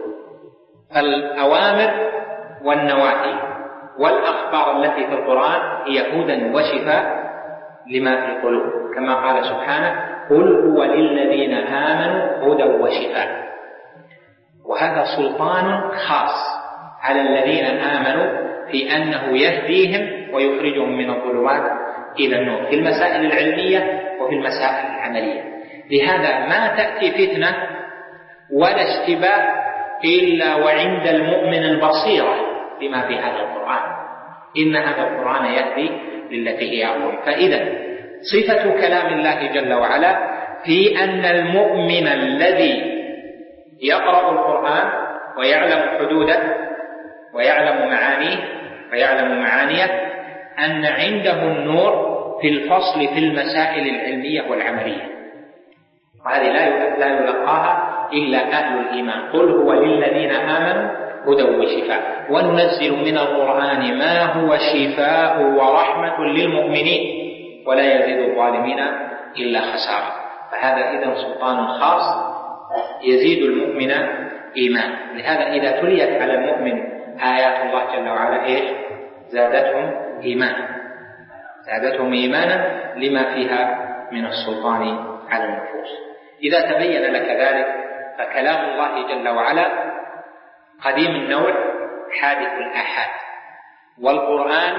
فالأوامر والنواهي والأخبار التي في القرآن هي هدى وشفاء لما في القلوب، كما قال سبحانه: قل هو للذين آمنوا هدى وشفاء. وهذا سلطان خاص على الذين آمنوا في أنه يهديهم ويخرجهم من الظلمات إلى النور في المسائل العلمية وفي المسائل العملية. لهذا ما تأتي فتنة ولا اشتباه إلا وعند المؤمن البصيرة بما في هذا القرآن، إن هذا القرآن يهدي للتي هي أقوم. فإذا صفة كلام الله جل وعلا في أن المؤمن الذي يقرأ القرآن ويعلم حدوده ويعلم معانيه ويعلم معانيه أن عنده النور في الفصل في المسائل العلمية والعملية، وهذه لا يلقاها إلا أهل الإيمان. قل هو للذين آمنوا هدى وشفاء وننزل من القرآن ما هو شفاء ورحمة للمؤمنين ولا يزيد الظالمين إلا خسارة. فهذا إذن سلطان خاص يزيد المؤمن إيمان. لهذا إذا تليت على المؤمن آيات الله جل وعلا إيش؟ زادتهم إيمانا زادتهم إيمانا لما فيها من السلطان على النفوس. إذا تبين لك ذلك فكلام الله جل وعلا قديم النوع حادث الآحاد، والقرآن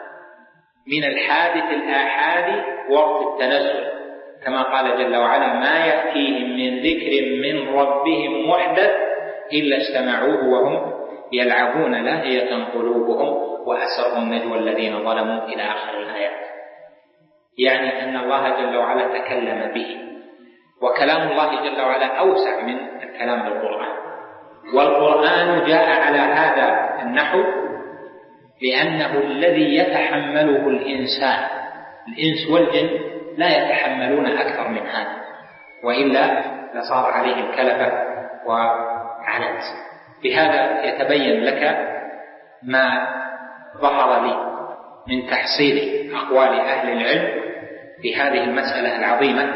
من الحادث الآحاد وقت التنزل، كما قال جل وعلا ما يأتيهم من ذكر من ربهم محدث إلا استمعوه وهم يلعبون لاهية قلوبهم وأسروا النجوى الذين ظلموا إلى آخر الآيات. يعني أن الله جل وعلا تكلم به، وكلام الله جل وعلا أوسع من الكلام بالقرآن. والقرآن جاء على هذا النحو لأنه الذي يتحمله الإنسان، الإنس والجن لا يتحملون أكثر من هذا، وإلا لصار عليهم كلفة وعنت. بهذا يتبين لك ما ظهر لي من تحصيل أقوال أهل العلم في هذه المسألة العظيمة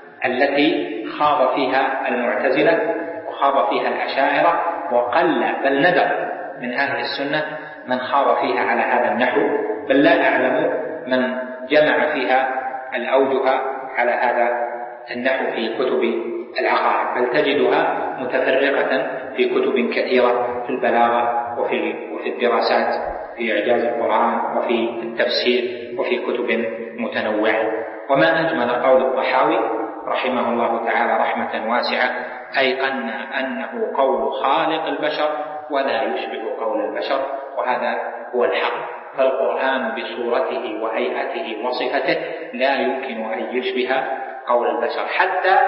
التي خاض فيها المعتزلة وخاض فيها الأشاعرة، وقل بل ندر من أهل السنة من خاض فيها على هذا النحو، بل لا أعلم من جمع فيها الأوجه على هذا النحو في كتب العقائد، بل تجدها متفرقة في كتب كثيرة في البلاغة وفي وفي الدراسات في إعجاز القرآن وفي التفسير وفي كتب متنوعة. وما أجمل قول الطحاوي رحمه الله تعالى رحمة واسعة: أيقن أنه قول خالق البشر ولا يشبه قول البشر، وهذا هو الحق. فالقرآن بصورته وهيئته وصفته لا يمكن أن يشبه قول البشر، حتى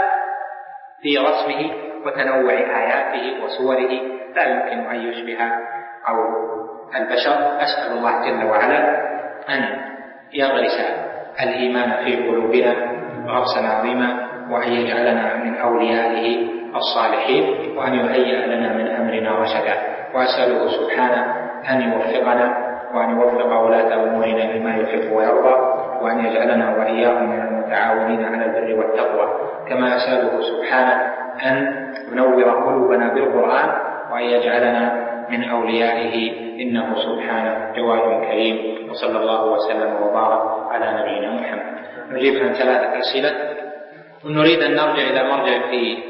في رسمه وتنوع آياته وصوره لا يمكن أن يشبه قول البشر. أسأل الله جل وعلا أن يغرس الإيمان في قلوبنا غرسا عظيما، وأن يجعلنا من أوليائه الصالحين، وأن يهيئ لنا من أمرنا رشدا. وأسأله سبحانه أن يوفقنا وأن يوفق ولاة أمورنا لما يحب ويرضى، وأن يجعلنا وإياهم من المتعاونين على البر والتقوى. كما أسأله سبحانه أن ينور قلوبنا بالقرآن، وأن يجعلنا من أوليائه، إنه سبحانه جواد كريم. وصلى الله وسلم وبارك على نبينا محمد. نجيب عن ثلاثة أسئلة، ونريد أن نرجع إلى مرجع في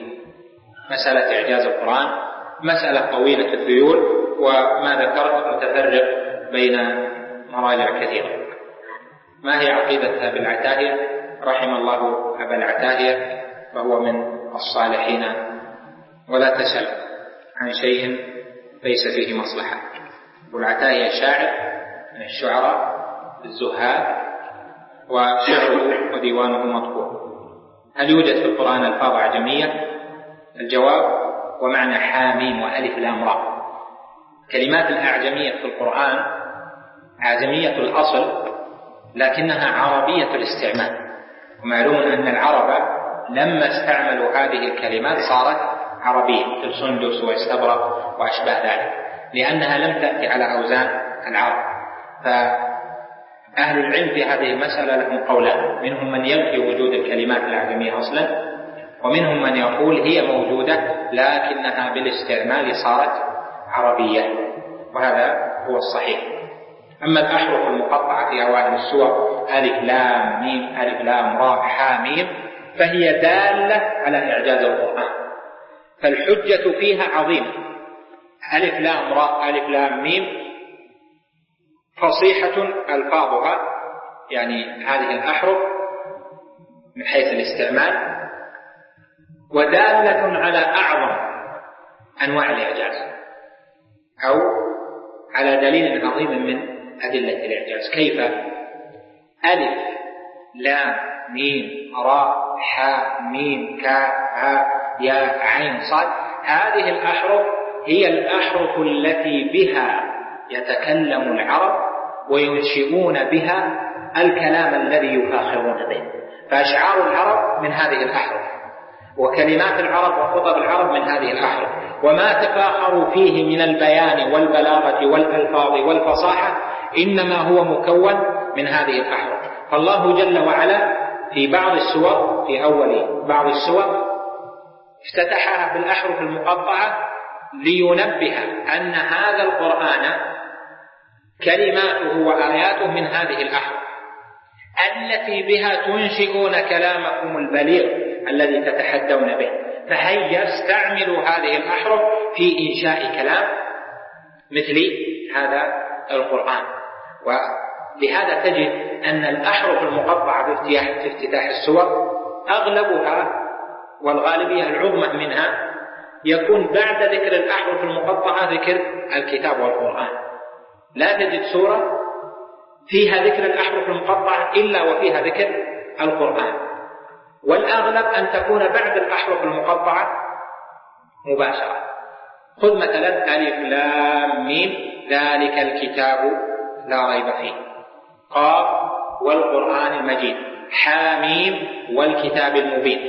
مسألة إعجاز القرآن، مسألة طويلة الذيول، وما ذكرت متفرق بين مراجع كثيرة. ما هي عقيدة أبي العتاهية؟ رحم الله أبا العتاهية، فهو من الصالحين، ولا تسأل عن شيء ليس فيه مصلحة. أبو العتاهية شاعر من الشعراء الزهاد، وشعره وديوانه مطبوع. هل يوجد في القرآن ألفاظ أعجمية؟ الجواب: ومعنى حاميم وألف لام راء. كلمات الأعجمية في القرآن أعجمية الأصل، لكنها عربية الاستعمال. ومعلوم أن العرب لما استعملوا هذه الكلمات صارت عربية، مثل سندس واستبرق وأشباه ذلك، لأنها لم تأتي على أوزان العرب. فأهل العلم في هذه المسألة لهم قولان: منهم من ينفي وجود الكلمات الأعجمية أصلا، ومنهم من يقول هي موجودة لكنها بالاستعمال صارت عربية، وهذا هو الصحيح. أما الأحرف المقطعة في أوائل السور ألف لام ميم ألف لام راء حاميم، فهي دالة على إعجاز القرآن، فالحجة فيها عظيمة. ألف لام راء ألف لام ميم فصيحة ألفاظها، يعني هذه الأحرف من حيث الاستعمال، ودالة على أعظم أنواع الإعجاز أو على دليل عظيم من أدلة الإعجاز. كيف؟ ألف لام ميم راء حاء ميم كاف هاء ياء عين صاد، هذه الأحرف هي الأحرف التي بها يتكلم العرب وينشئون بها الكلام الذي يفاخرون به. فأشعار العرب من هذه الأحرف، وكلمات العرب وخطب العرب من هذه الأحرف، وما تفاخروا فيه من البيان والبلاغة والألفاظ والفصاحة إنما هو مكون من هذه الأحرف. فالله جل وعلا في بعض السور، في أول بعض السور افتتحها بالأحرف المقطعة لينبه أن هذا القرآن كلماته وآياته من هذه الأحرف التي بها تنشئون كلامكم البليغ الذي تتحدون به. فهيا استعملوا هذه الأحرف في إنشاء كلام مثل هذا القرآن. ولهذا تجد أن الأحرف المقطعة في افتتاح السور أغلبها والغالبية العظمى منها يكون بعد ذكر الأحرف المقطعة ذكر الكتاب والقرآن. لا تجد سورة فيها ذكر الأحرف المقطعة إلا وفيها ذكر القرآن، والأغلب أن تكون بعد الأحرف المقطعة مباشرة. خذ مثلا ألف لام ميم ذلك الكتاب لا ريب فيه، قاف والقرآن المجيد، حاميم والكتاب المبين،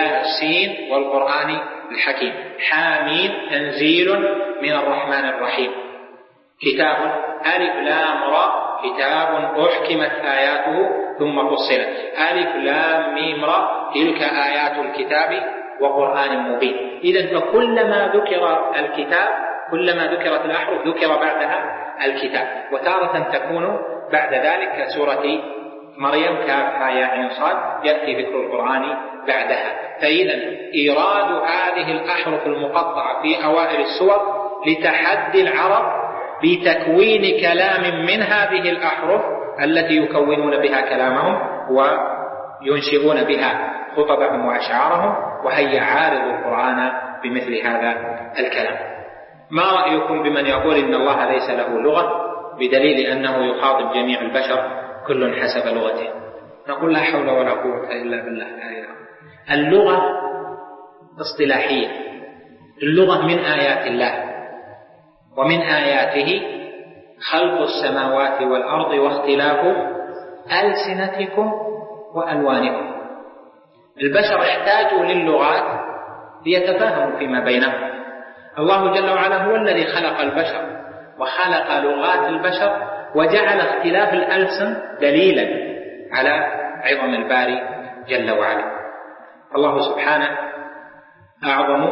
ياسين والقرآن الحكيم، حاميم تنزيل من الرحمن الرحيم، كتاب ألف لام را كتاب أحكمت آياته ثم فصلت، ألف لام ميم را تلك آيات الكتاب وقرآن مبين. إذن فكلما ذكر الكتاب كلما ذكرت الأحرف ذكر بعدها الكتاب، وتارة تكون بعد ذلك كسورة مريم كاف ها يا عين صاد يأتي ذكر القرآن بعدها. فإذا إيراد هذه الأحرف المقطعة في أوائل السور لتحدي العرب بتكوين كلام من هذه الأحرف التي يكونون بها كلامهم وينشئون بها خطبهم وأشعارهم، وهي عارض القرآن بمثل هذا الكلام. ما رأيكم بمن يقول إن الله ليس له لغة بدليل أنه يخاطب جميع البشر كل حسب لغته؟ نقول لا حول ولا قوة إلا بالله. اللغة اصطلاحية، اللغة من آيات الله، ومن آياته خلق السماوات والأرض واختلاف ألسنتكم وألوانكم. البشر احتاجوا للغات ليتفاهموا فيما بينهم. الله جل وعلا هو الذي خلق البشر وخلق لغات البشر وجعل اختلاف الألسن دليلا على عظم الباري جل وعلا. الله سبحانه أعظم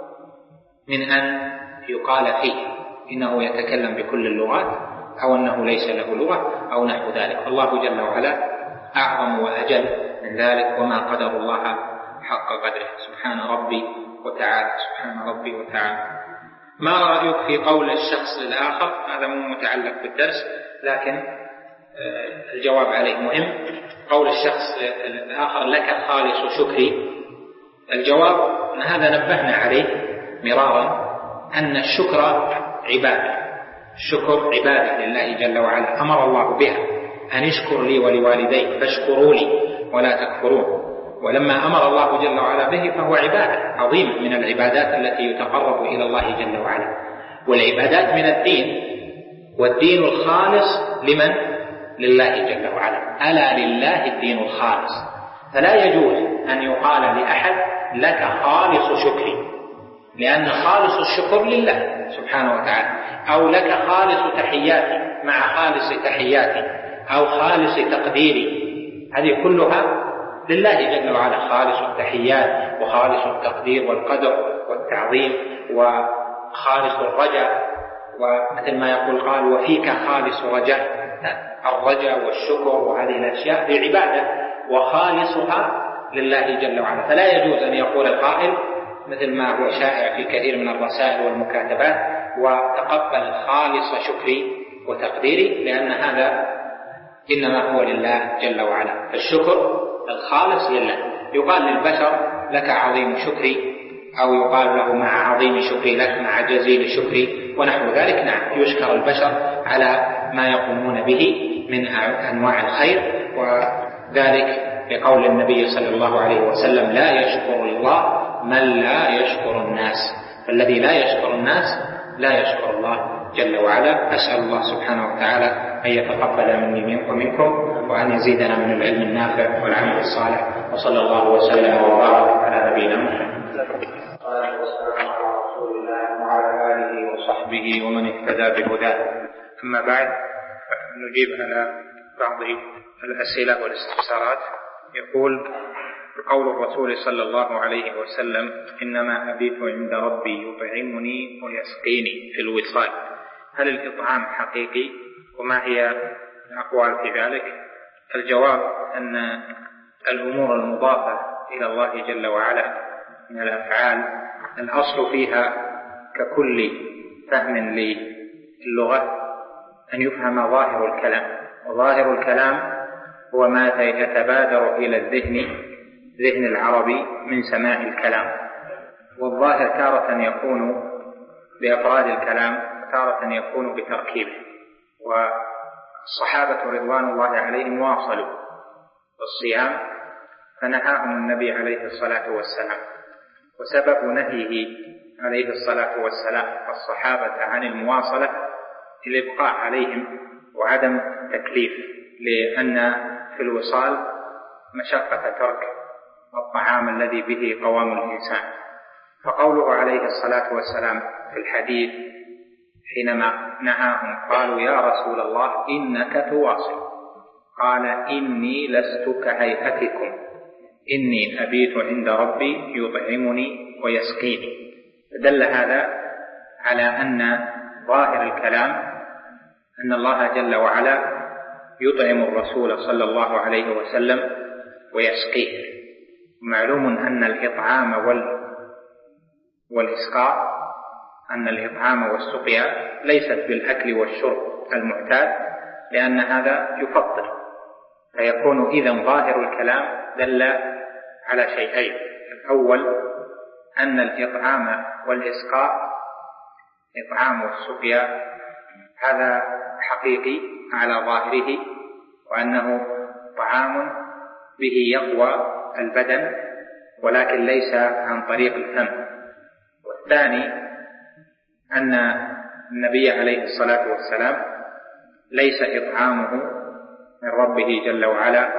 من أن يقال فيه إنه يتكلم بكل اللغات أو أنه ليس له لغة أو نحو ذلك. الله جل وعلا أعظم وأجل من ذلك، وما قدر الله حق قدره. سبحان ربي وتعالى، سبحان ربي وتعالى. ما رأيك في قول الشخص للآخر؟ هذا مو متعلق بالدرس لكن الجواب عليه مهم. قول الشخص للآخر لك خالص شكري، الجواب أن هذا نبهنا عليه مرارا أن الشكر عبادة، الشكر عبادة لله جل وعلا، أمر الله بها أن اشكر لي ولوالديك فاشكروا لي ولا تكفرون. ولما أمر الله جل وعلا به فهو عبادة عظيمة من العبادات التي يتقرب إلى الله جل وعلا. والعبادات من الدين، والدين الخالص لمن؟ لله جل وعلا. ألا لله الدين الخالص. فلا يجوز أن يقال لأحد لك خالص شكري، لأن خالص الشكر لله سبحانه وتعالى، أو لك خالص تحياتي مع خالص تحياتي، أو خالص تقديري، هذه كلها لله جل وعلا. خالص التحيات وخالص التقدير والقدر والتعظيم وخالص الرجاء، ومثل ما يقول قال وفيك خالص رجاء، الرجاء والشكر وهذه الأشياء بعبادة وخالصها لله جل وعلا. فلا يجوز أن يقول القائل مثل ما هو شائع في كثير من الرسائل والمكاتبات، وتقبل خالص شكري وتقديري، لأن هذا إنما هو لله جل وعلا. فالشكر الخالص لله. يقال للبشر لك عظيم شكري، أو يقال له مع عظيم شكري لك مع جزيل شكري ونحو ذلك. نعم، يشكر البشر على ما يقومون به من أنواع الخير، وذلك بقول النبي صلى الله عليه وسلم: لا يشكر الله من لا يشكر الناس. فالذي لا يشكر الناس لا يشكر الله جل وعلا. أسأل الله سبحانه وتعالى أن يتقبل مني ومنكم، وأن يزيدنا من العلم النافع والعمل الصالح، وصلى الله وسلم وبارك على نبينا محمد. والصلاة والسلام على رسول الله وعلى آله وصحبه ومن اهتدى بهداه. أما بعد، نجيب على بعض الأسئلة والاستفسارات. يقول: قول الرسول صلى الله عليه وسلم: إنما أبيت عند ربي يطعمني ويسقيني في الوصال، هل الإطعام حقيقي؟ وما هي الأقوال في ذلك؟ الجواب أن الأمور المضافة إلى الله جل وعلا من الأفعال الأصل فيها ككل فهم للغة أن يفهم ظاهر الكلام، وظاهر الكلام هو ما يتبادر إلى الذهن ذهن العربي من سماع الكلام. والظاهر تارة يكون بأفراد الكلام، تارة يكون بتركيبه. والصحابة رضوان الله عليهم واصلوا الصيام فنهاهم النبي عليه الصلاة والسلام، وسبب نهيه عليه الصلاة والسلام الصحابة عن المواصلة الإبقاء عليهم وعدم التكليف، لأن في الوصال مشقة ترك الطعام الذي به قوام الإنسان. فقوله عليه الصلاة والسلام في الحديث حينما نهاهم قالوا: يا رسول الله إنك تواصل، قال: إني لست كهيئتكم، إني أبيت عند ربي يطعمني ويسقيني. فدل هذا على أن ظاهر الكلام أن الله جل وعلا يطعم الرسول صلى الله عليه وسلم ويسقيه. معلوم أن الإطعام وال والإسقاء أن الإطعام والسقيا ليست بالأكل والشرب المعتاد، لأن هذا يفطر. فيكون إذن ظاهر الكلام دل على شيئين: الأول أن الإطعام والإسقاء إطعام والسقيا هذا حقيقي على ظاهره، وأنه طعام به يقوى البدن ولكن ليس عن طريق الفم. والثاني أن النبي عليه الصلاة والسلام ليس إطعامه من ربه جل وعلا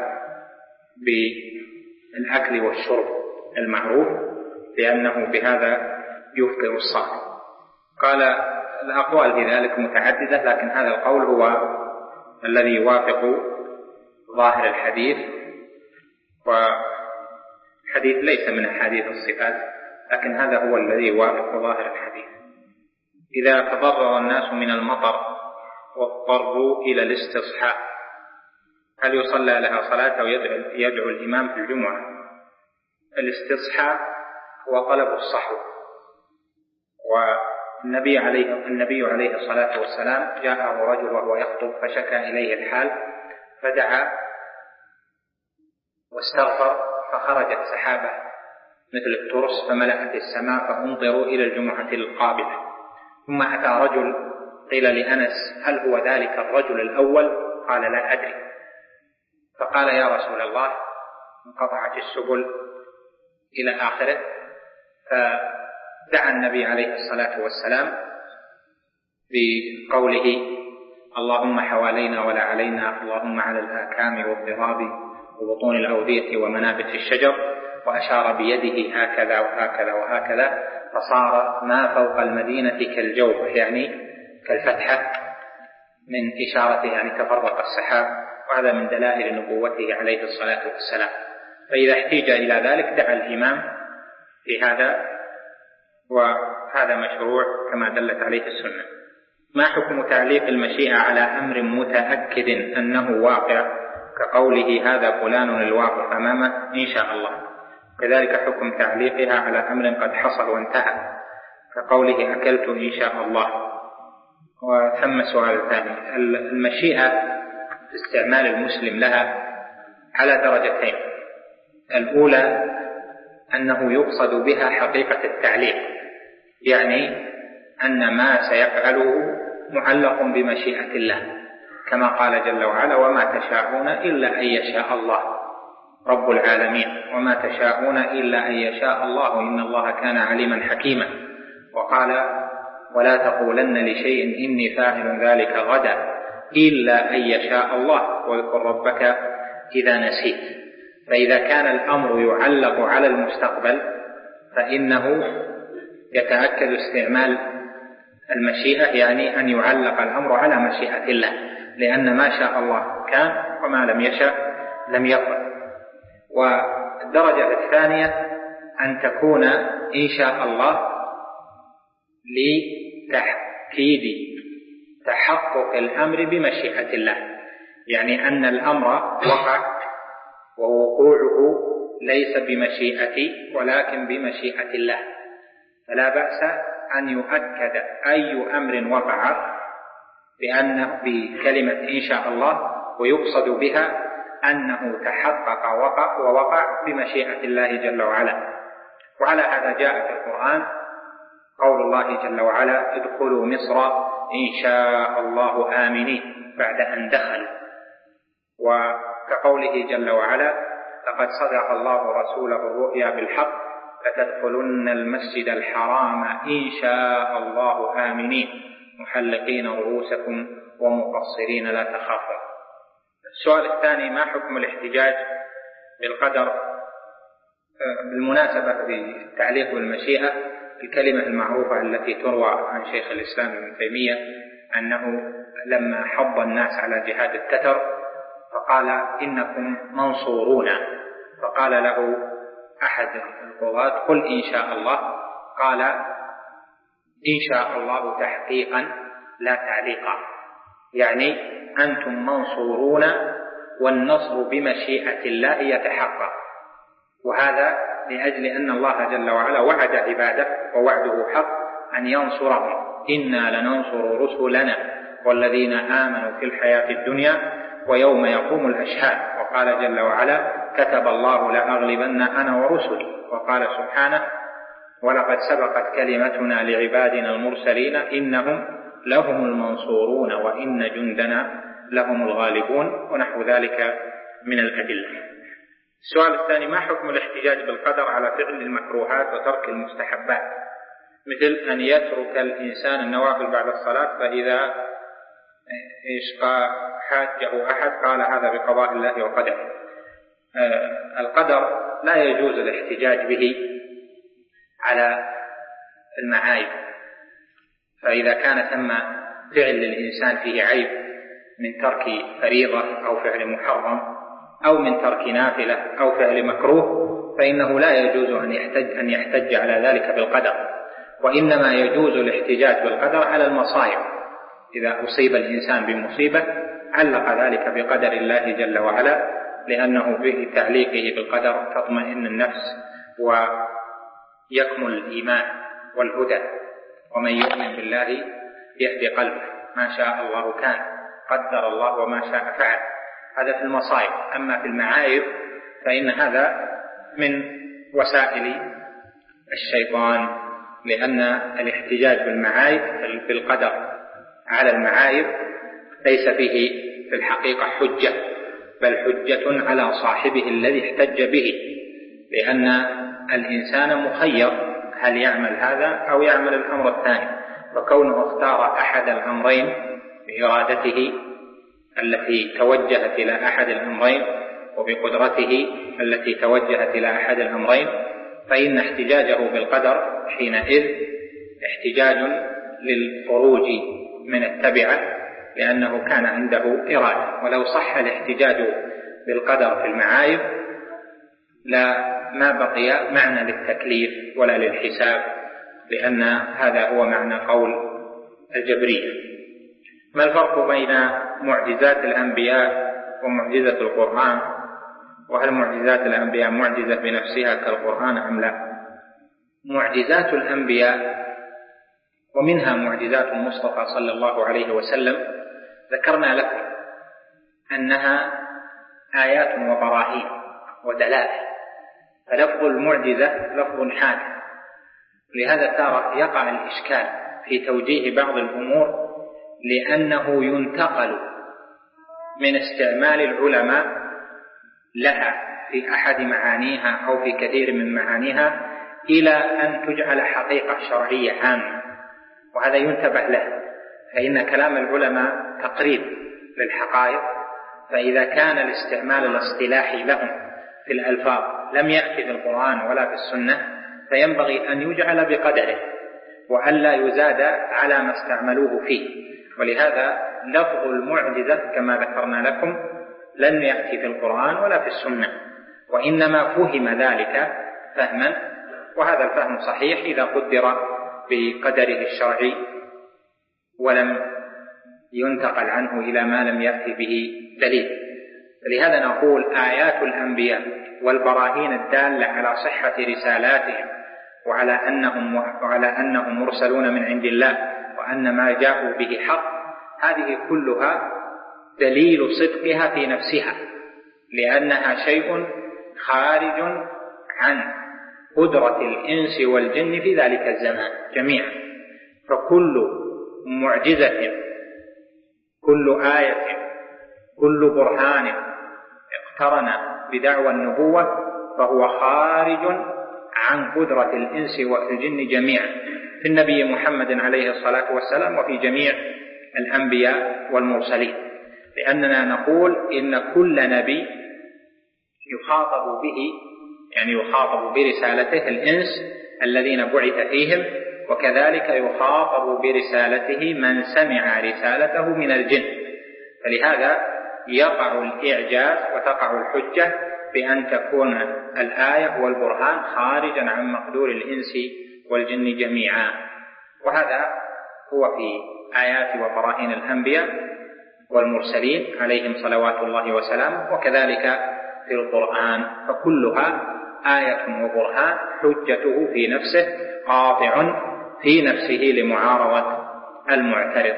بالأكل والشرب المعروف، لأنه بهذا يفطر الصائم. قال: الأقوال في ذلك متعددة، لكن هذا القول هو الذي يوافق ظاهر الحديث، وحديث ليس من أحاديث الصفات، لكن هذا هو الذي يوافق ظاهر الحديث. إذا تضرر الناس من المطر واضطروا إلى الاستصحاء، هل يصلى لها صلاة أو يدعو, يدعو الإمام في الجمعة؟ الاستصحاء هو طلب الصحو، والنبي عليه, النبي عليه الصلاة والسلام جاءه رجل وهو يخطب فشكى إليه الحال، فدعا واستغفر، فخرجت سحابة مثل الترس فملأت السماء فأمطروا إلى الجمعة القابلة. ثم أتى رجل قيل لأنس: هل هو ذلك الرجل الأول؟ قال: لا أدري. فقال: يا رسول الله انقطعت السبل إلى آخره. فدعا النبي عليه الصلاة والسلام بقوله: اللهم حوالينا ولا علينا، اللهم على الآكام والضراب وبطون الأودية ومنابت الشجر، وأشار بيده هكذا وهكذا وهكذا، فصار ما فوق المدينة كالجوف، يعني كالفتحة من إشارته، يعني تفرق السحاب. وهذا من دلائل نبوته عليه الصلاة والسلام. فإذا احتيج إلى ذلك دعا الإمام في هذا، وهذا مشروع كما دلت عليه السنة. ما حكم تعليق المشيئة على أمر متأكد أنه واقع كقوله: هذا فلان الواقع أمامه إن شاء الله؟ كذلك حكم تعليقها على أمر قد حصل وانتهى كقوله أكلت إن شاء الله. وثم سؤال ثاني، المشيئة استعمال المسلم لها على درجتين. الأولى أنه يقصد بها حقيقة التعليق، يعني أن ما سيفعله معلق بمشيئة الله، كما قال جل وعلا وما تشاءون إلا أن يشاء الله رب العالمين، وما تشاءون إلا أن يشاء الله إن الله كان عليما حكيما. وقال ولا تقولن لشيء إني فاعل ذلك غدا إلا أن يشاء الله واذكر ربك إذا نسيت. فإذا كان الأمر يعلق على المستقبل فإنه يتأكد استعمال المشيئة، يعني أن يعلق الأمر على مشيئة الله، لأن ما شاء الله كان وما لم يشاء لم يكن. والدرجة الثانية أن تكون إن شاء الله لتأكيد تحقق الأمر بمشيئة الله، يعني أن الأمر وقع ووقوعه ليس بمشيئتي ولكن بمشيئة الله، فلا بأس أن يؤكد أي أمر وقع بأنه بكلمة إن شاء الله ويقصد بها أنه تحقق وقع ووقع بمشيئة الله جل وعلا. وعلى هذا جاء في القرآن قول الله جل وعلا ادخلوا مصر إن شاء الله آمنين بعد أن دخلوا، وكقوله جل وعلا لقد صدق الله رسوله الرؤيا بالحق لتدخلن المسجد الحرام إن شاء الله آمنين محلقين رؤوسكم ومقصرين لا تخافون. السؤال الثاني ما حكم الاحتجاج بالقدر؟ بالمناسبة في التعليق بالمشيئة الكلمة المعروفة التي تروى عن شيخ الإسلام ابن تيمية أنه لما حض الناس على جهاد التتر فقال إنكم منصورون، فقال له أحد القضاة قل إن شاء الله، قال إن شاء الله تحقيقا لا تعليقا، يعني أنتم منصورون والنصر بمشيئة الله يتحقق. وهذا لأجل أن الله جل وعلا وعد عباده ووعده حق أن ينصرهم، إنا لننصر رسلنا والذين آمنوا في الحياة الدنيا ويوم يقوم الأشهاد. وقال جل وعلا كتب الله لأغلبن أنا ورسلي. وقال سبحانه ولقد سبقت كلمتنا لعبادنا المرسلين إنهم لهم المنصورون وإن جندنا لهم الغالبون، ونحو ذلك من الأدلة. السؤال الثاني ما حكم الاحتجاج بالقدر على فعل المكروهات وترك المستحبات، مثل أن يترك الإنسان النوافل بعد الصلاة فإذا حاجه أحد قال هذا بقضاء الله وقدره. آه القدر لا يجوز الاحتجاج به على المعايب، فإذا كان ثم فعل للإنسان فيه عيب من ترك فريضة أو فعل محرم أو من ترك نافلة أو فعل مكروه فإنه لا يجوز أن يحتج, أن يحتج على ذلك بالقدر، وإنما يجوز الاحتجاج بالقدر على المصائب. إذا أصيب الإنسان بمصيبة علق ذلك بقدر الله جل وعلا، لأنه بتعليقه بالقدر تطمئن النفس ويكمل الإيمان والهدى، ومن يؤمن بالله يهدي قلبه، ما شاء الله كان قدر الله وما شاء فعل. هذا في المصائب. أما في المعايب فإن هذا من وسائل الشيطان، لأن الاحتجاج بالمعايب بالقدر على المعايب ليس فيه في الحقيقة حجة، بل حجة على صاحبه الذي احتج به، لأن الإنسان مخير هل يعمل هذا أو يعمل الأمر الثاني، فكونه اختار أحد الأمرين بإرادته التي توجهت إلى أحد الأمرين وبقدرته التي توجهت إلى أحد الأمرين فإن احتجاجه بالقدر حينئذ احتجاج للخروج من التبعة، لأنه كان عنده إرادة. ولو صح الاحتجاج بالقدر في المعايب لا ما بقي معنى للتكليف ولا للحساب، لأن هذا هو معنى قول الجبرية. ما الفرق بين معجزات الأنبياء ومعجزة القرآن؟ وهل معجزات الأنبياء معجزة بنفسها كالقرآن أم لا؟ معجزات الأنبياء ومنها معجزات المصطفى صلى الله عليه وسلم ذكرنا لكم أنها آيات وبراهين ودلائل، فلفظ المعجزة لفظ حاد، لهذا ترى يقع الإشكال في توجيه بعض الأمور لأنه ينتقل من استعمال العلماء لها في أحد معانيها أو في كثير من معانيها إلى أن تجعل حقيقة شرعية عامة، وهذا ينتبه له، فإن كلام العلماء تقريب للحقائق، فإذا كان الاستعمال الاصطلاحي لهم في الألفاظ لم يأتي في القرآن ولا في السنة فينبغي أن يجعل بقدره وألا يزاد على ما استعملوه فيه. ولهذا لفظ المعجزة كما ذكرنا لكم لن يأتي في القرآن ولا في السنة، وإنما فهم ذلك فهما، وهذا الفهم صحيح إذا قدر بقدره الشرعي ولم ينتقل عنه إلى ما لم يأتي به دليل. فلهذا نقول آيات الأنبياء والبراهين الدالة على صحة رسالاتهم وعلى أنهم, وعلى أنهم مرسلون من عند الله وأن ما جاءوا به حق، هذه كلها دليل صدقها في نفسها، لأنها شيء خارج عن قدرة الإنس والجن في ذلك الزمان جميعا. فكل معجزة، كل آية، كل برهان اقترن بدعوى النبوة فهو خارج عن قدرة الإنس والجن جميعا في النبي محمد عليه الصلاة والسلام وفي جميع الأنبياء والمرسلين، لأننا نقول إن كل نبي يخاطب به، يعني يخاطب برسالته الإنس الذين بعث فيهم، وكذلك يخاطب برسالته من سمع رسالته من الجن. فلهذا يقع الإعجاز وتقع الحجة بأن تكون الآية والبرهان خارجا عن مقدور الإنس والجن جميعا، وهذا هو في آيات وبراهين الأنبياء والمرسلين عليهم صلوات الله وسلامه، وكذلك في القرآن، فكلها آية وبرهان حجته في نفسه قاطع في نفسه لمعارضة المعترض.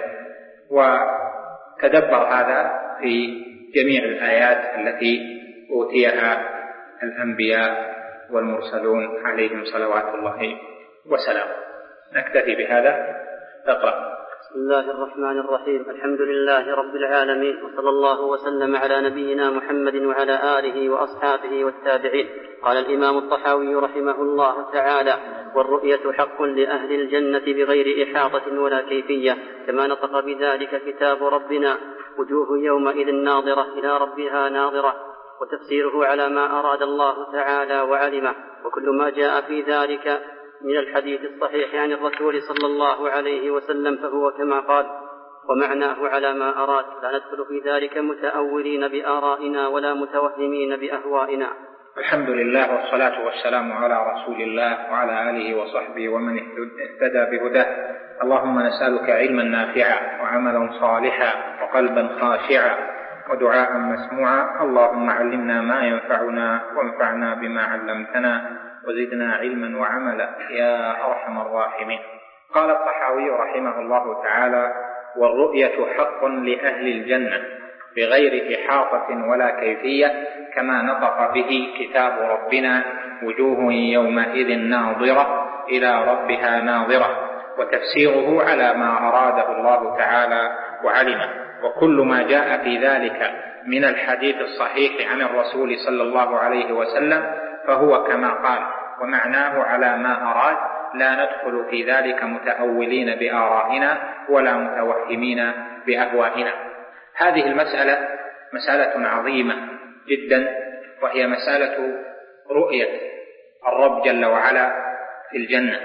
وتدبر هذا في جميع الآيات التي أوتيها الأنبياء والمرسلون عليهم صلوات الله وسلامه. نكتفي بهذا. اقرأ. بسم الله الرحمن الرحيم. الحمد لله رب العالمين، وصلى الله وسلم على نبينا محمد وعلى آله وأصحابه والتابعين. قال الإمام الطحاوي رحمه الله تعالى: والرؤية حق لأهل الجنة بغير إحاطة ولا كيفية، كما نطق بذلك كتاب ربنا: وجوه يومئذ ناظرة إلى ربها ناظرة. وتفسيره على ما أراد الله تعالى وعلمه، وكل ما جاء في ذلك من الحديث الصحيح عن الرسول صلى الله عليه وسلم فهو كما قال، ومعناه على ما أراد، لا ندخل في ذلك متأولين بآرائنا ولا متوهمين بأهوائنا. الحمد لله والصلاة والسلام على رسول الله وعلى آله وصحبه ومن اهتدى بهداه. اللهم نسألك علما نافعا وعملا صالحا وقلبا خاشعا ودعاء مسموعا. اللهم علمنا ما ينفعنا وانفعنا بما علمتنا وزدنا علما وعملا يا أرحم الراحمين. قال الطحاوي رحمه الله تعالى: والرؤية حق لأهل الجنة بغير إحاطة ولا كيفية، كما نطق به كتاب ربنا: وجوه يومئذ ناظرة إلى ربها ناظرة. وتفسيره على ما أراده الله تعالى وعلمه، وكل ما جاء في ذلك من الحديث الصحيح عن الرسول صلى الله عليه وسلم فهو كما قال، ومعناه على ما أراد، لا ندخل في ذلك متأولين بآرائنا ولا متوهمين بأهوائنا. هذه المسألة مسألة عظيمة جدا، وهي مسألة رؤية الرب جل وعلا في الجنة،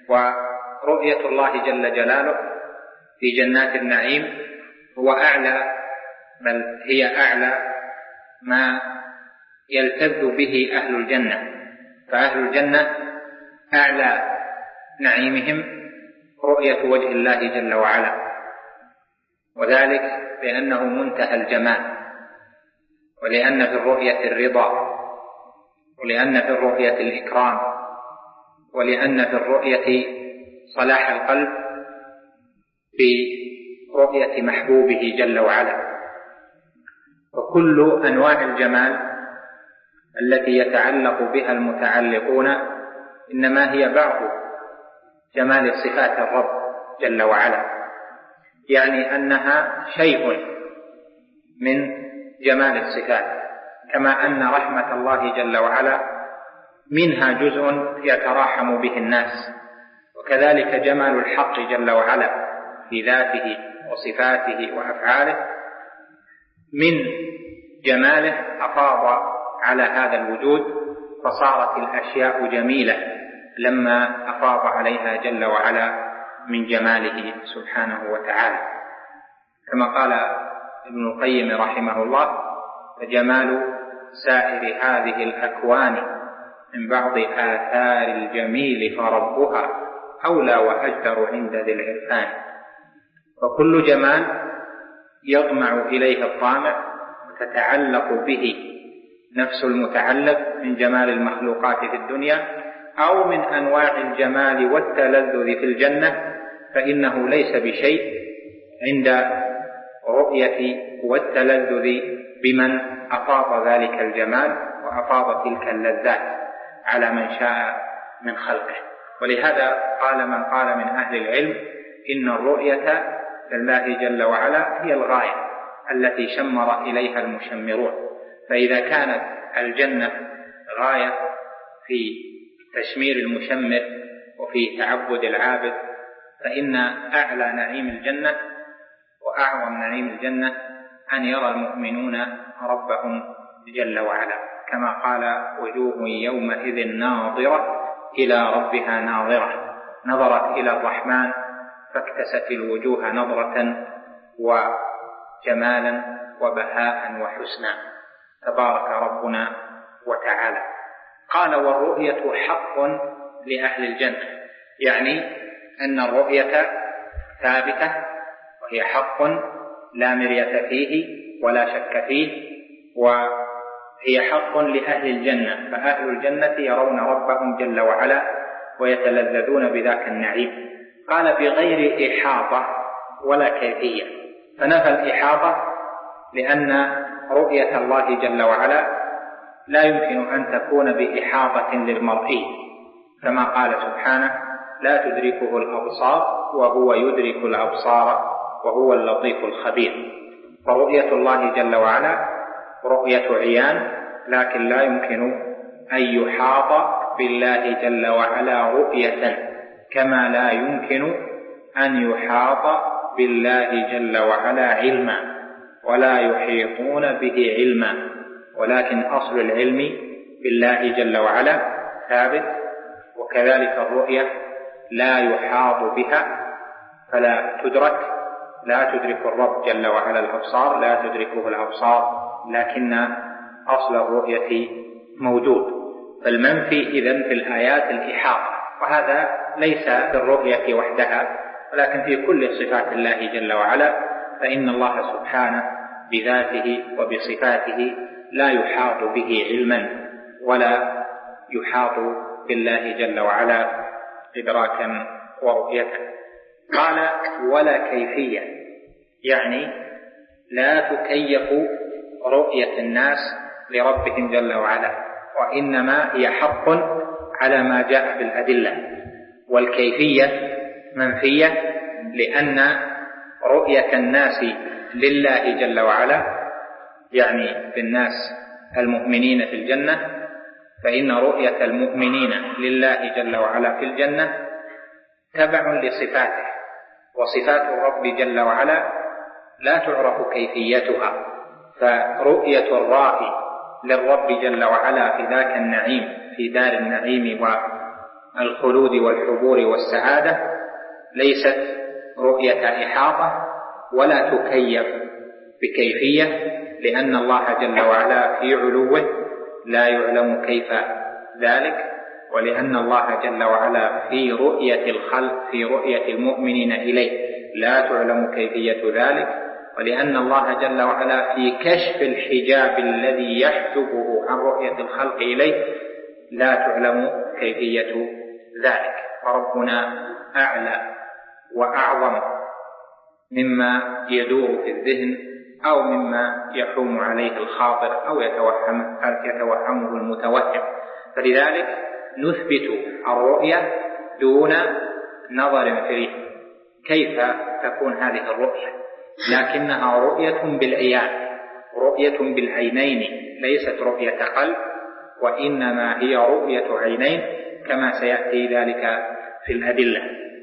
ورؤية الله جل جلاله في جنات النعيم هو أعلى، بل هي أعلى ما يلتذ به أهل الجنة. فأهل الجنة أعلى نعيمهم رؤية وجه الله جل وعلا، وذلك لأنه منتهى الجمال، ولأن في الرؤية الرضا، ولأن في الرؤية الإكرام، ولأن في الرؤية صلاح القلب برؤية محبوبه جل وعلا. وكل أنواع الجمال التي يتعلق بها المتعلقون إنما هي بعض جمال صفات الرب جل وعلا، يعني أنها شيء من جمال الصفات، كما أن رحمة الله جل وعلا منها جزء يتراحم به الناس، وكذلك جمال الحق جل وعلا في ذاته وصفاته وأفعاله من جماله أفاض على هذا الوجود، فصارت الأشياء جميلة لما أفاض عليها جل وعلا من جماله سبحانه وتعالى. كما قال ابن القيم رحمه الله: فجمال سائر هذه الأكوان من بعض آثار الجميل فربها أولى وأجدر عند ذي العرفان. فكل جمال يطمع إليه الطامع وتتعلق به نفس المتعلق من جمال المخلوقات في الدنيا أو من أنواع الجمال والتلذذ في الجنة، فإنه ليس بشيء عند رؤية والتلذذ بمن أفاض ذلك الجمال وأفاض تلك اللذات على من شاء من خلقه. ولهذا قال من قال من أهل العلم إن الرؤية لله جل وعلا هي الغاية التي شمر إليها المشمرون. فإذا كانت الجنة غاية في تشمير المشمر وفي تعبد العابد، فإن أعلى نعيم الجنة وأعظم نعيم الجنة أن يرى المؤمنون ربهم جل وعلا، كما قال: وجوه يومئذ ناظرة إلى ربها ناظرة، نظرت إلى الرحمن فاكتست الوجوه نظرة وجمالا وبهاء وحسنا، تبارك ربنا وتعالى. قال: والرؤية حق لأهل الجنة، يعني أن الرؤية ثابتة وهي حق لا مرية فيه ولا شك فيه، وهي حق لأهل الجنة، فأهل الجنة يرون ربهم جل وعلا ويتلذذون بذاك النعيم. قال: بغير إحاطة ولا كيفية، فنفى الإحاطة لأن رؤية الله جل وعلا لا يمكن أن تكون بإحاطة للمرئي، كما قال سبحانه: لا تدركه الأبصار وهو يدرك الأبصار وهو اللطيف الخبير. فرؤية الله جل وعلا رؤية عيان، لكن لا يمكن أن يحاط بالله جل وعلا رؤية، كما لا يمكن أن يحاط بالله جل وعلا علما، ولا يحيطون به علما، ولكن أصل العلم بالله جل وعلا ثابت. وكذلك الرؤية لا يحاط بها فلا تدرك، لا تدرك الرب جل وعلا الأبصار، لا تدركه الأبصار، لكن أصل الرؤية موجود. فالمنفي إذن في الآيات الإحاطة، وهذا ليس في الرؤية وحدها ولكن في كل صفات الله جل وعلا، فإن الله سبحانه بذاته وبصفاته لا يحاط به علما ولا يحاط بالله جل وعلا إدراكا ورؤية. قال: ولا كيفية، يعني لا تكيف رؤية الناس لربهم جل وعلا، وإنما هي حق على ما جاء بالأدلة. والكيفية منفية لأن رؤية الناس لله جل وعلا، يعني بالناس المؤمنين في الجنة، فإن رؤية المؤمنين لله جل وعلا في الجنة تبع لصفاته، وصفات الرب جل وعلا لا تعرف كيفيتها. فرؤية الرائي للرب جل وعلا في ذاك النعيم، في دار النعيم والخلود والحبور والسعادة، ليست رؤية إحاطة ولا تكيف بكيفية، لأن الله جل وعلا في علوه لا يعلم كيف ذلك، ولأن الله جل وعلا في رؤية الخلق، في رؤية المؤمنين إليه لا تعلم كيفية ذلك، ولأن الله جل وعلا في كشف الحجاب الذي يحجبه عن رؤية الخلق إليه لا تعلم كيفية ذلك، وربنا أعلى وأعظم مما يدور في الذهن أو مما يحوم عليه الخاطر أو يتوهم يتوهمه المتوهم. فلذلك نثبت الرؤية دون نظر فيه. كيف تكون هذه الرؤية؟ لكنها رؤية بالعيان، رؤية بالعينين، ليست رؤية قلب، وإنما هي رؤية عينين كما سيأتي ذلك في الأدلة.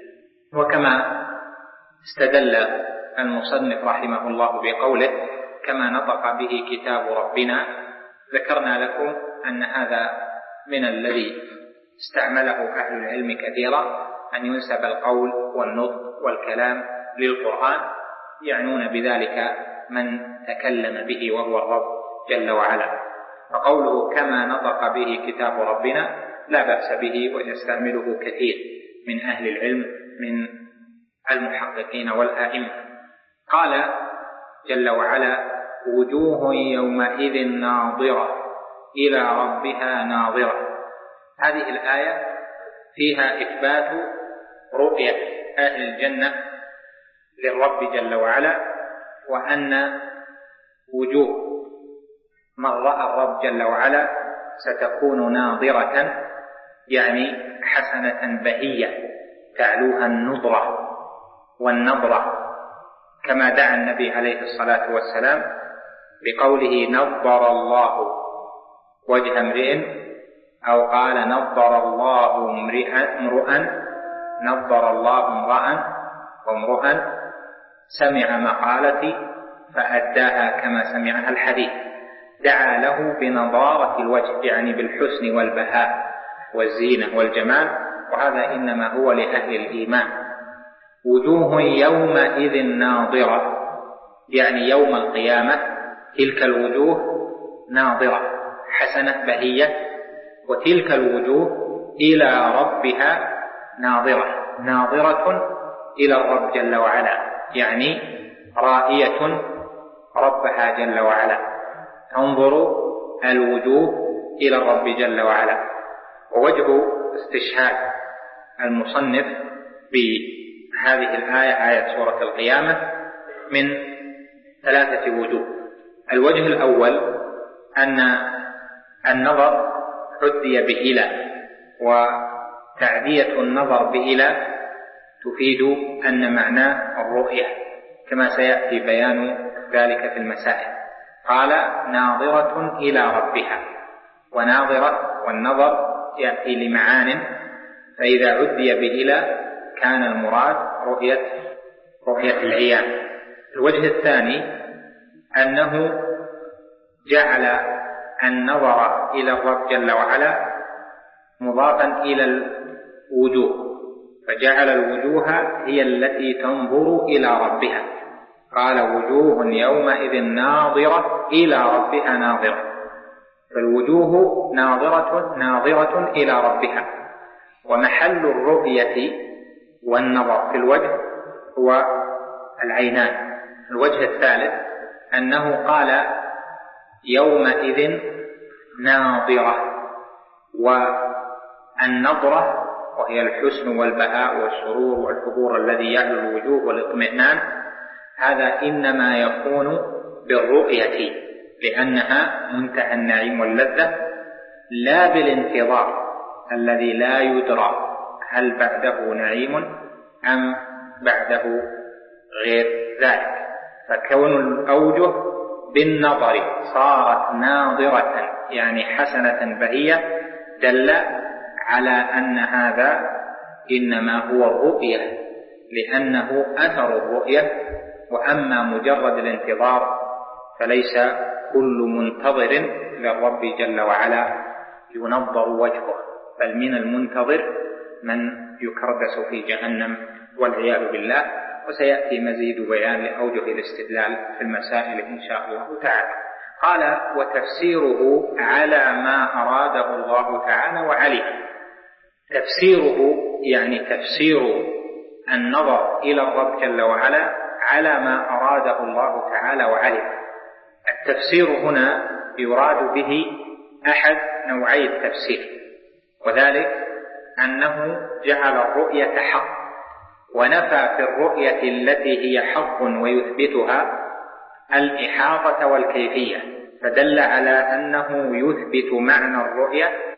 وكما استدل المصنف رحمه الله بقوله كما نطق به كتاب ربنا، ذكرنا لكم أن هذا من الذي استعمله أهل العلم كثيرا، أن ينسب القول والنطق والكلام للقرآن، يعنون بذلك من تكلم به وهو الرب جل وعلا. فقوله كما نطق به كتاب ربنا لا بأس به، ويستعمله كثير من أهل العلم من المحققين والآئمة. قال جل وعلا وجوه يومئذ ناظرة إلى ربها ناظرة. هذه الآية فيها إثبات رؤية أهل الجنة للرب جل وعلا، وأن وجوه من رأى الرب جل وعلا ستكون ناظرة، يعني حسنة بهية تعلوها النضرة والنظرة، كما دعا النبي عليه الصلاة والسلام بقوله نظر الله وجه امرئ، أو قال نظر الله امرئا نظر الله امرأ وامرؤا سمع مقالتي فأداها كما سمعها الحديث. دعا له بنضارة الوجه، يعني بالحسن والبهاء والزينة والجمال، وهذا إنما هو لأهل الإيمان. وجوه يومئذ ناظرة، يعني يوم القيامة تلك الوجوه ناظرة حسنة بهية، وتلك الوجوه إلى ربها ناظرة، ناظرة إلى الرب جل وعلا، يعني رائية ربها جل وعلا، تنظر الوجوه إلى الرب جل وعلا. ووجه استشهاد المصنف بهذه الآية، آية سورة القيامة، من ثلاثة وجوه. الوجه الأول أن النظر عدي بإلى، وتعدية النظر بإلى تفيد أن معناه الرؤية، كما سيأتي بيان ذلك في المسائل. قال ناظرة إلى ربها، وناظرة والنظر يأتي لمعان، فإذا عدي بإلى كان المراد رؤية رؤية العيان. الوجه الثاني أنه جعل النظر إلى الرب جل وعلا مضافا إلى الوجوه، فجعل الوجوه هي التي تنظر إلى ربها. قال وجوه يومئذ ناظرة إلى ربها ناظرة، فالوجوه ناظرة ناظرة إلى ربها. ومحل الرؤية والنظر في الوجه هو العينان. الوجه الثالث أنه قال يومئذ ناظرة، والنظرة وهي الحسن والبهاء والسرور والحضور الذي يعلو الوجوه والاطمئنان، هذا إنما يكون بالرؤية، لأنها منتهى النعيم واللذة، لا بالانتظار الذي لا يدرى هل بعده نعيم أم بعده غير ذلك. فكون الأوجه بالنظر صارت ناظرة يعني حسنة بهية دل على أن هذا إنما هو الرؤية، لأنه أثر الرؤية. وأما مجرد الانتظار فليس كل منتظر للرب جل وعلا ينظر وجهه، بل من المنتظر من يكردس في جهنم والعياذ بالله. وسيأتي مزيد بيان لأوجه الاستدلال في المسائل إن شاء الله تعالى. قال وتفسيره على ما أراده الله تعالى وعليه. تفسيره يعني تفسير النظر إلى الرب جل وعلا على ما أراده الله تعالى وعليه. التفسير هنا يراد به أحد نوعي التفسير، وذلك أنه جعل الرؤية حق، ونفى في الرؤية التي هي حق ويثبتها الإحاطة والكيفية، فدل على أنه يثبت معنى الرؤية